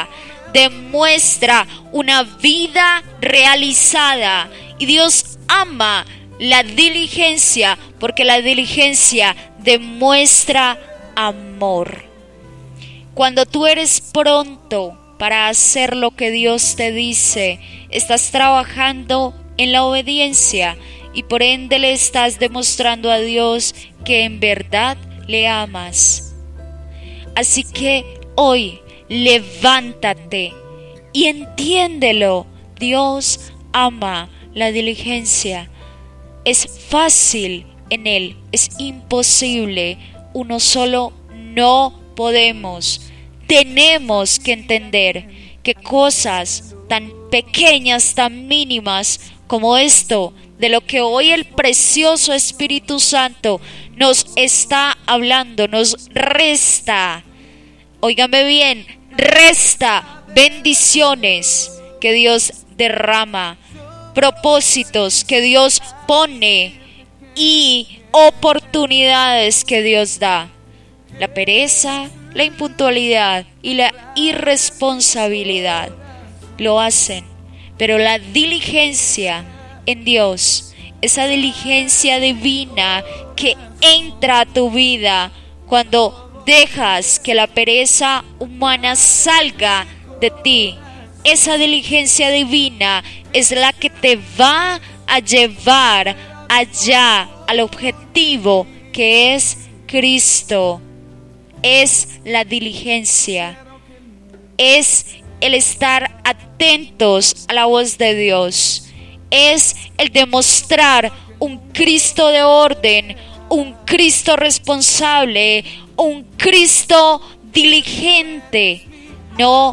demuestra una vida realizada. Y Dios ama la diligencia, porque la diligencia demuestra amor. Cuando tú eres pronto para hacer lo que Dios te dice, estás trabajando en la obediencia y por ende le estás demostrando a Dios que en verdad le amas. Así que hoy levántate y entiéndelo. Dios ama la diligencia. Es fácil en Él, es imposible. Uno solo no podemos. Tenemos que entender que cosas tan pequeñas, tan mínimas como esto, de lo que hoy el precioso Espíritu Santo nos está hablando, nos resta, óigame bien, resta bendiciones que Dios derrama, propósitos que Dios pone y oportunidades que Dios da. La pereza, la impuntualidad y la irresponsabilidad lo hacen, pero la diligencia en Dios, esa diligencia divina que entra a tu vida cuando dejas que la pereza humana salga de ti, esa diligencia divina es la que te va a llevar allá al objetivo que es Cristo. Es la diligencia, es el estar atentos a la voz de Dios, es el demostrar un Cristo de orden, un Cristo responsable, un Cristo diligente, no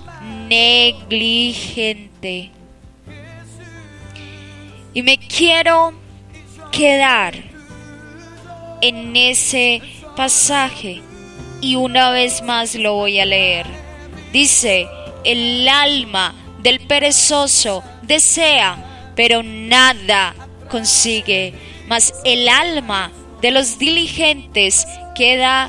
negligente. Y me quiero quedar en ese pasaje. Y una vez más lo voy a leer. Dice: el alma del perezoso desea, pero nada consigue, mas el alma de los diligentes queda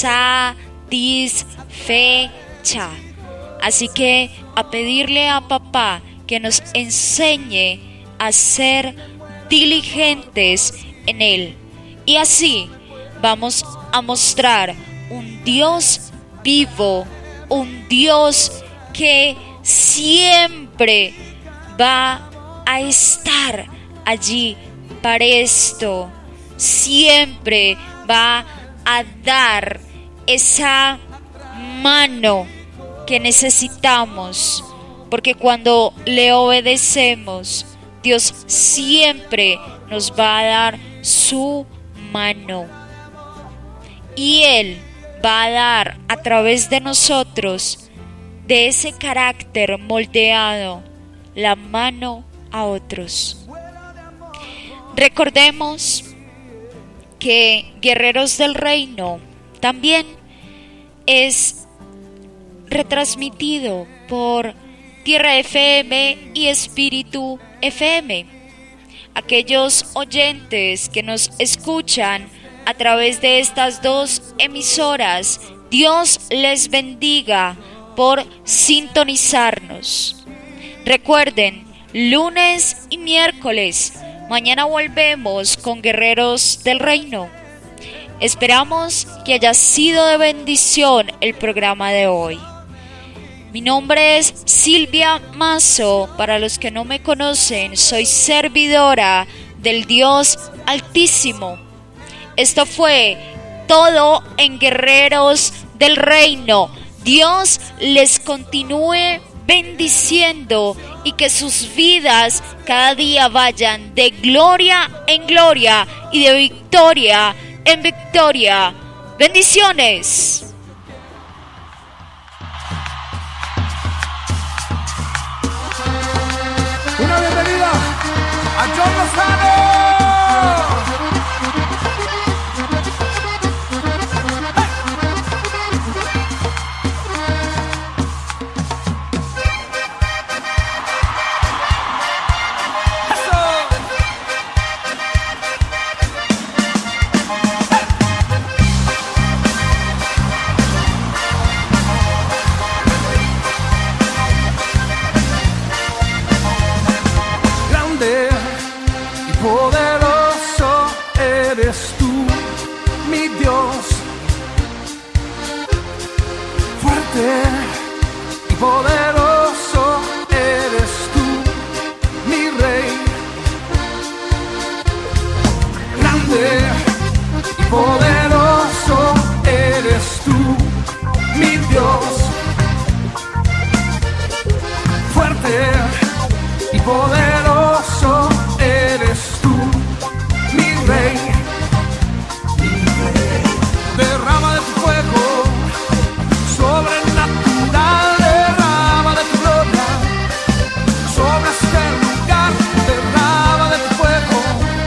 satisfecha. Así que a pedirle a papá que nos enseñe a ser diligentes en él. Y así vamos a mostrar un Dios vivo, un Dios que siempre va a estar allí para esto, siempre va a dar esa mano que necesitamos, porque cuando le obedecemos, Dios siempre nos va a dar su mano y Él va a dar a través de nosotros, de ese carácter moldeado, la mano a otros. Recordemos que Guerreros del Reino también es retransmitido por Tierra F M y Espíritu F M. Aquellos oyentes que nos escuchan a través de estas dos emisoras, Dios les bendiga por sintonizarnos. Recuerden, lunes y miércoles, mañana volvemos con Guerreros del Reino. Esperamos que haya sido de bendición el programa de hoy. Mi nombre es Silvia Mazo. Para los que no me conocen, soy servidora del Dios Altísimo. Esto fue todo en Guerreros del Reino. Dios les continúe bendiciendo y que sus vidas cada día vayan de gloria en gloria y de victoria en victoria. Bendiciones. Una bienvenida a John Lozano. mi Dios. Fuerte y poderoso eres tú, mi Rey. Grande y poderoso eres tú, mi Dios. Fuerte y poderoso eres tú, mi Rey. Derrama de tu fuego sobrenatural, derrama de tu gloria sobre este lugar, derrama de tu fuego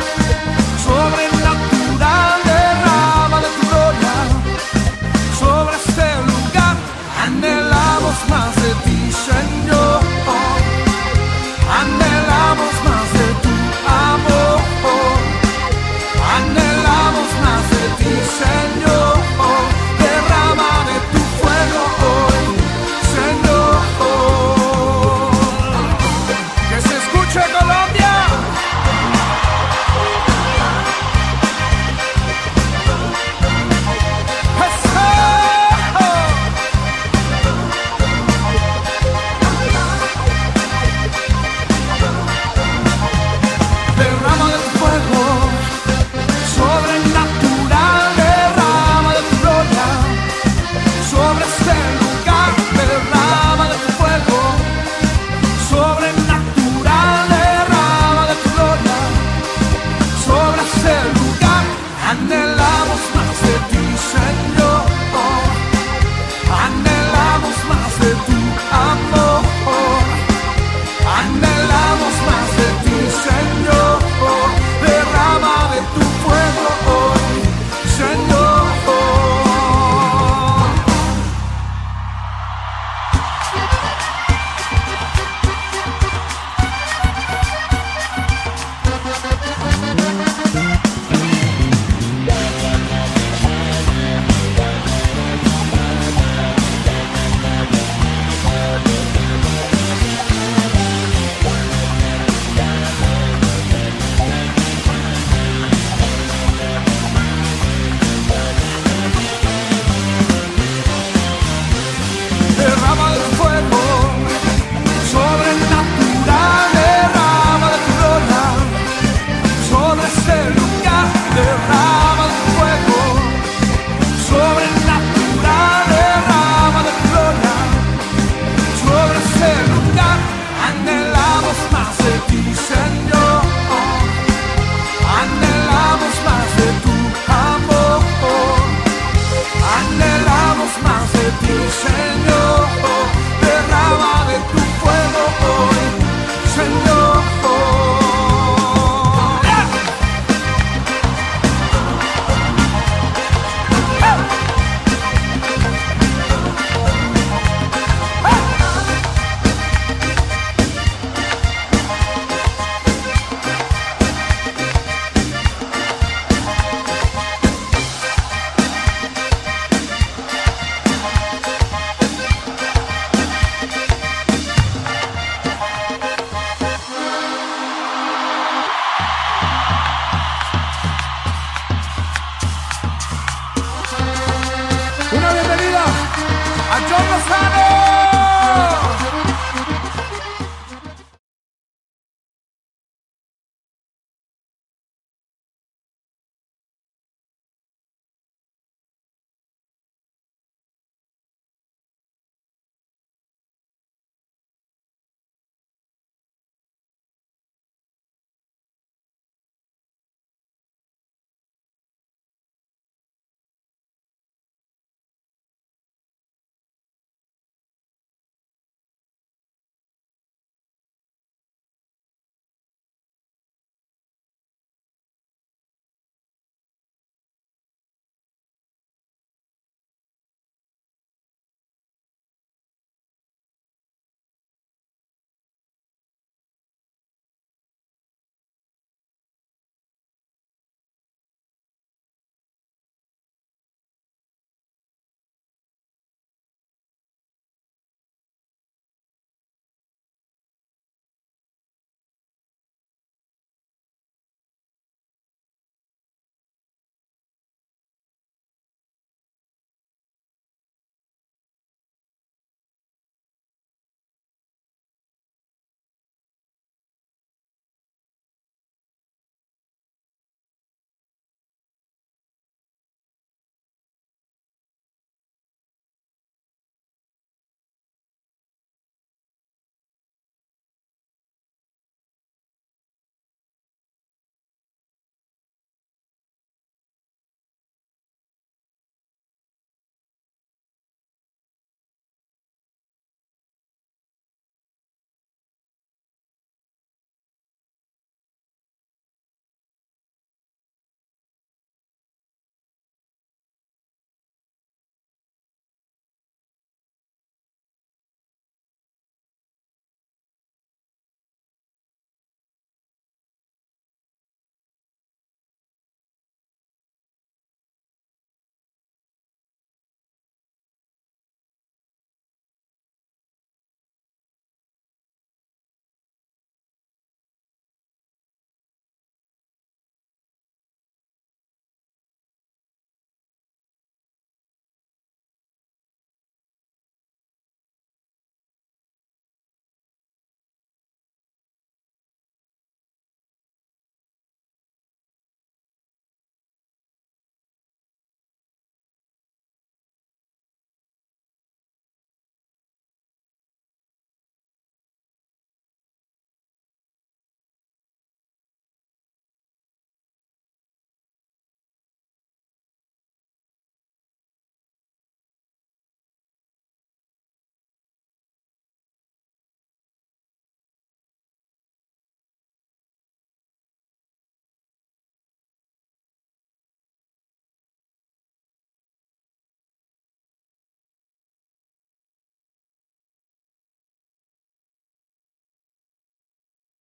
sobrenatural, derrama de tu gloria sobre este lugar. Anhelamos más de ti, Señor, anhelamos más de tu amor, anhelamos más de ti, Señor. Derrama de tu fuego hoy, Señor. Que se escuche Colombia. Derrama de tu fuego sobrenatural, derrama de tu gloria sobre este lugar, derrama de tu fuego sobrenatural, derrama de tu gloria sobre este lugar. Anhelamos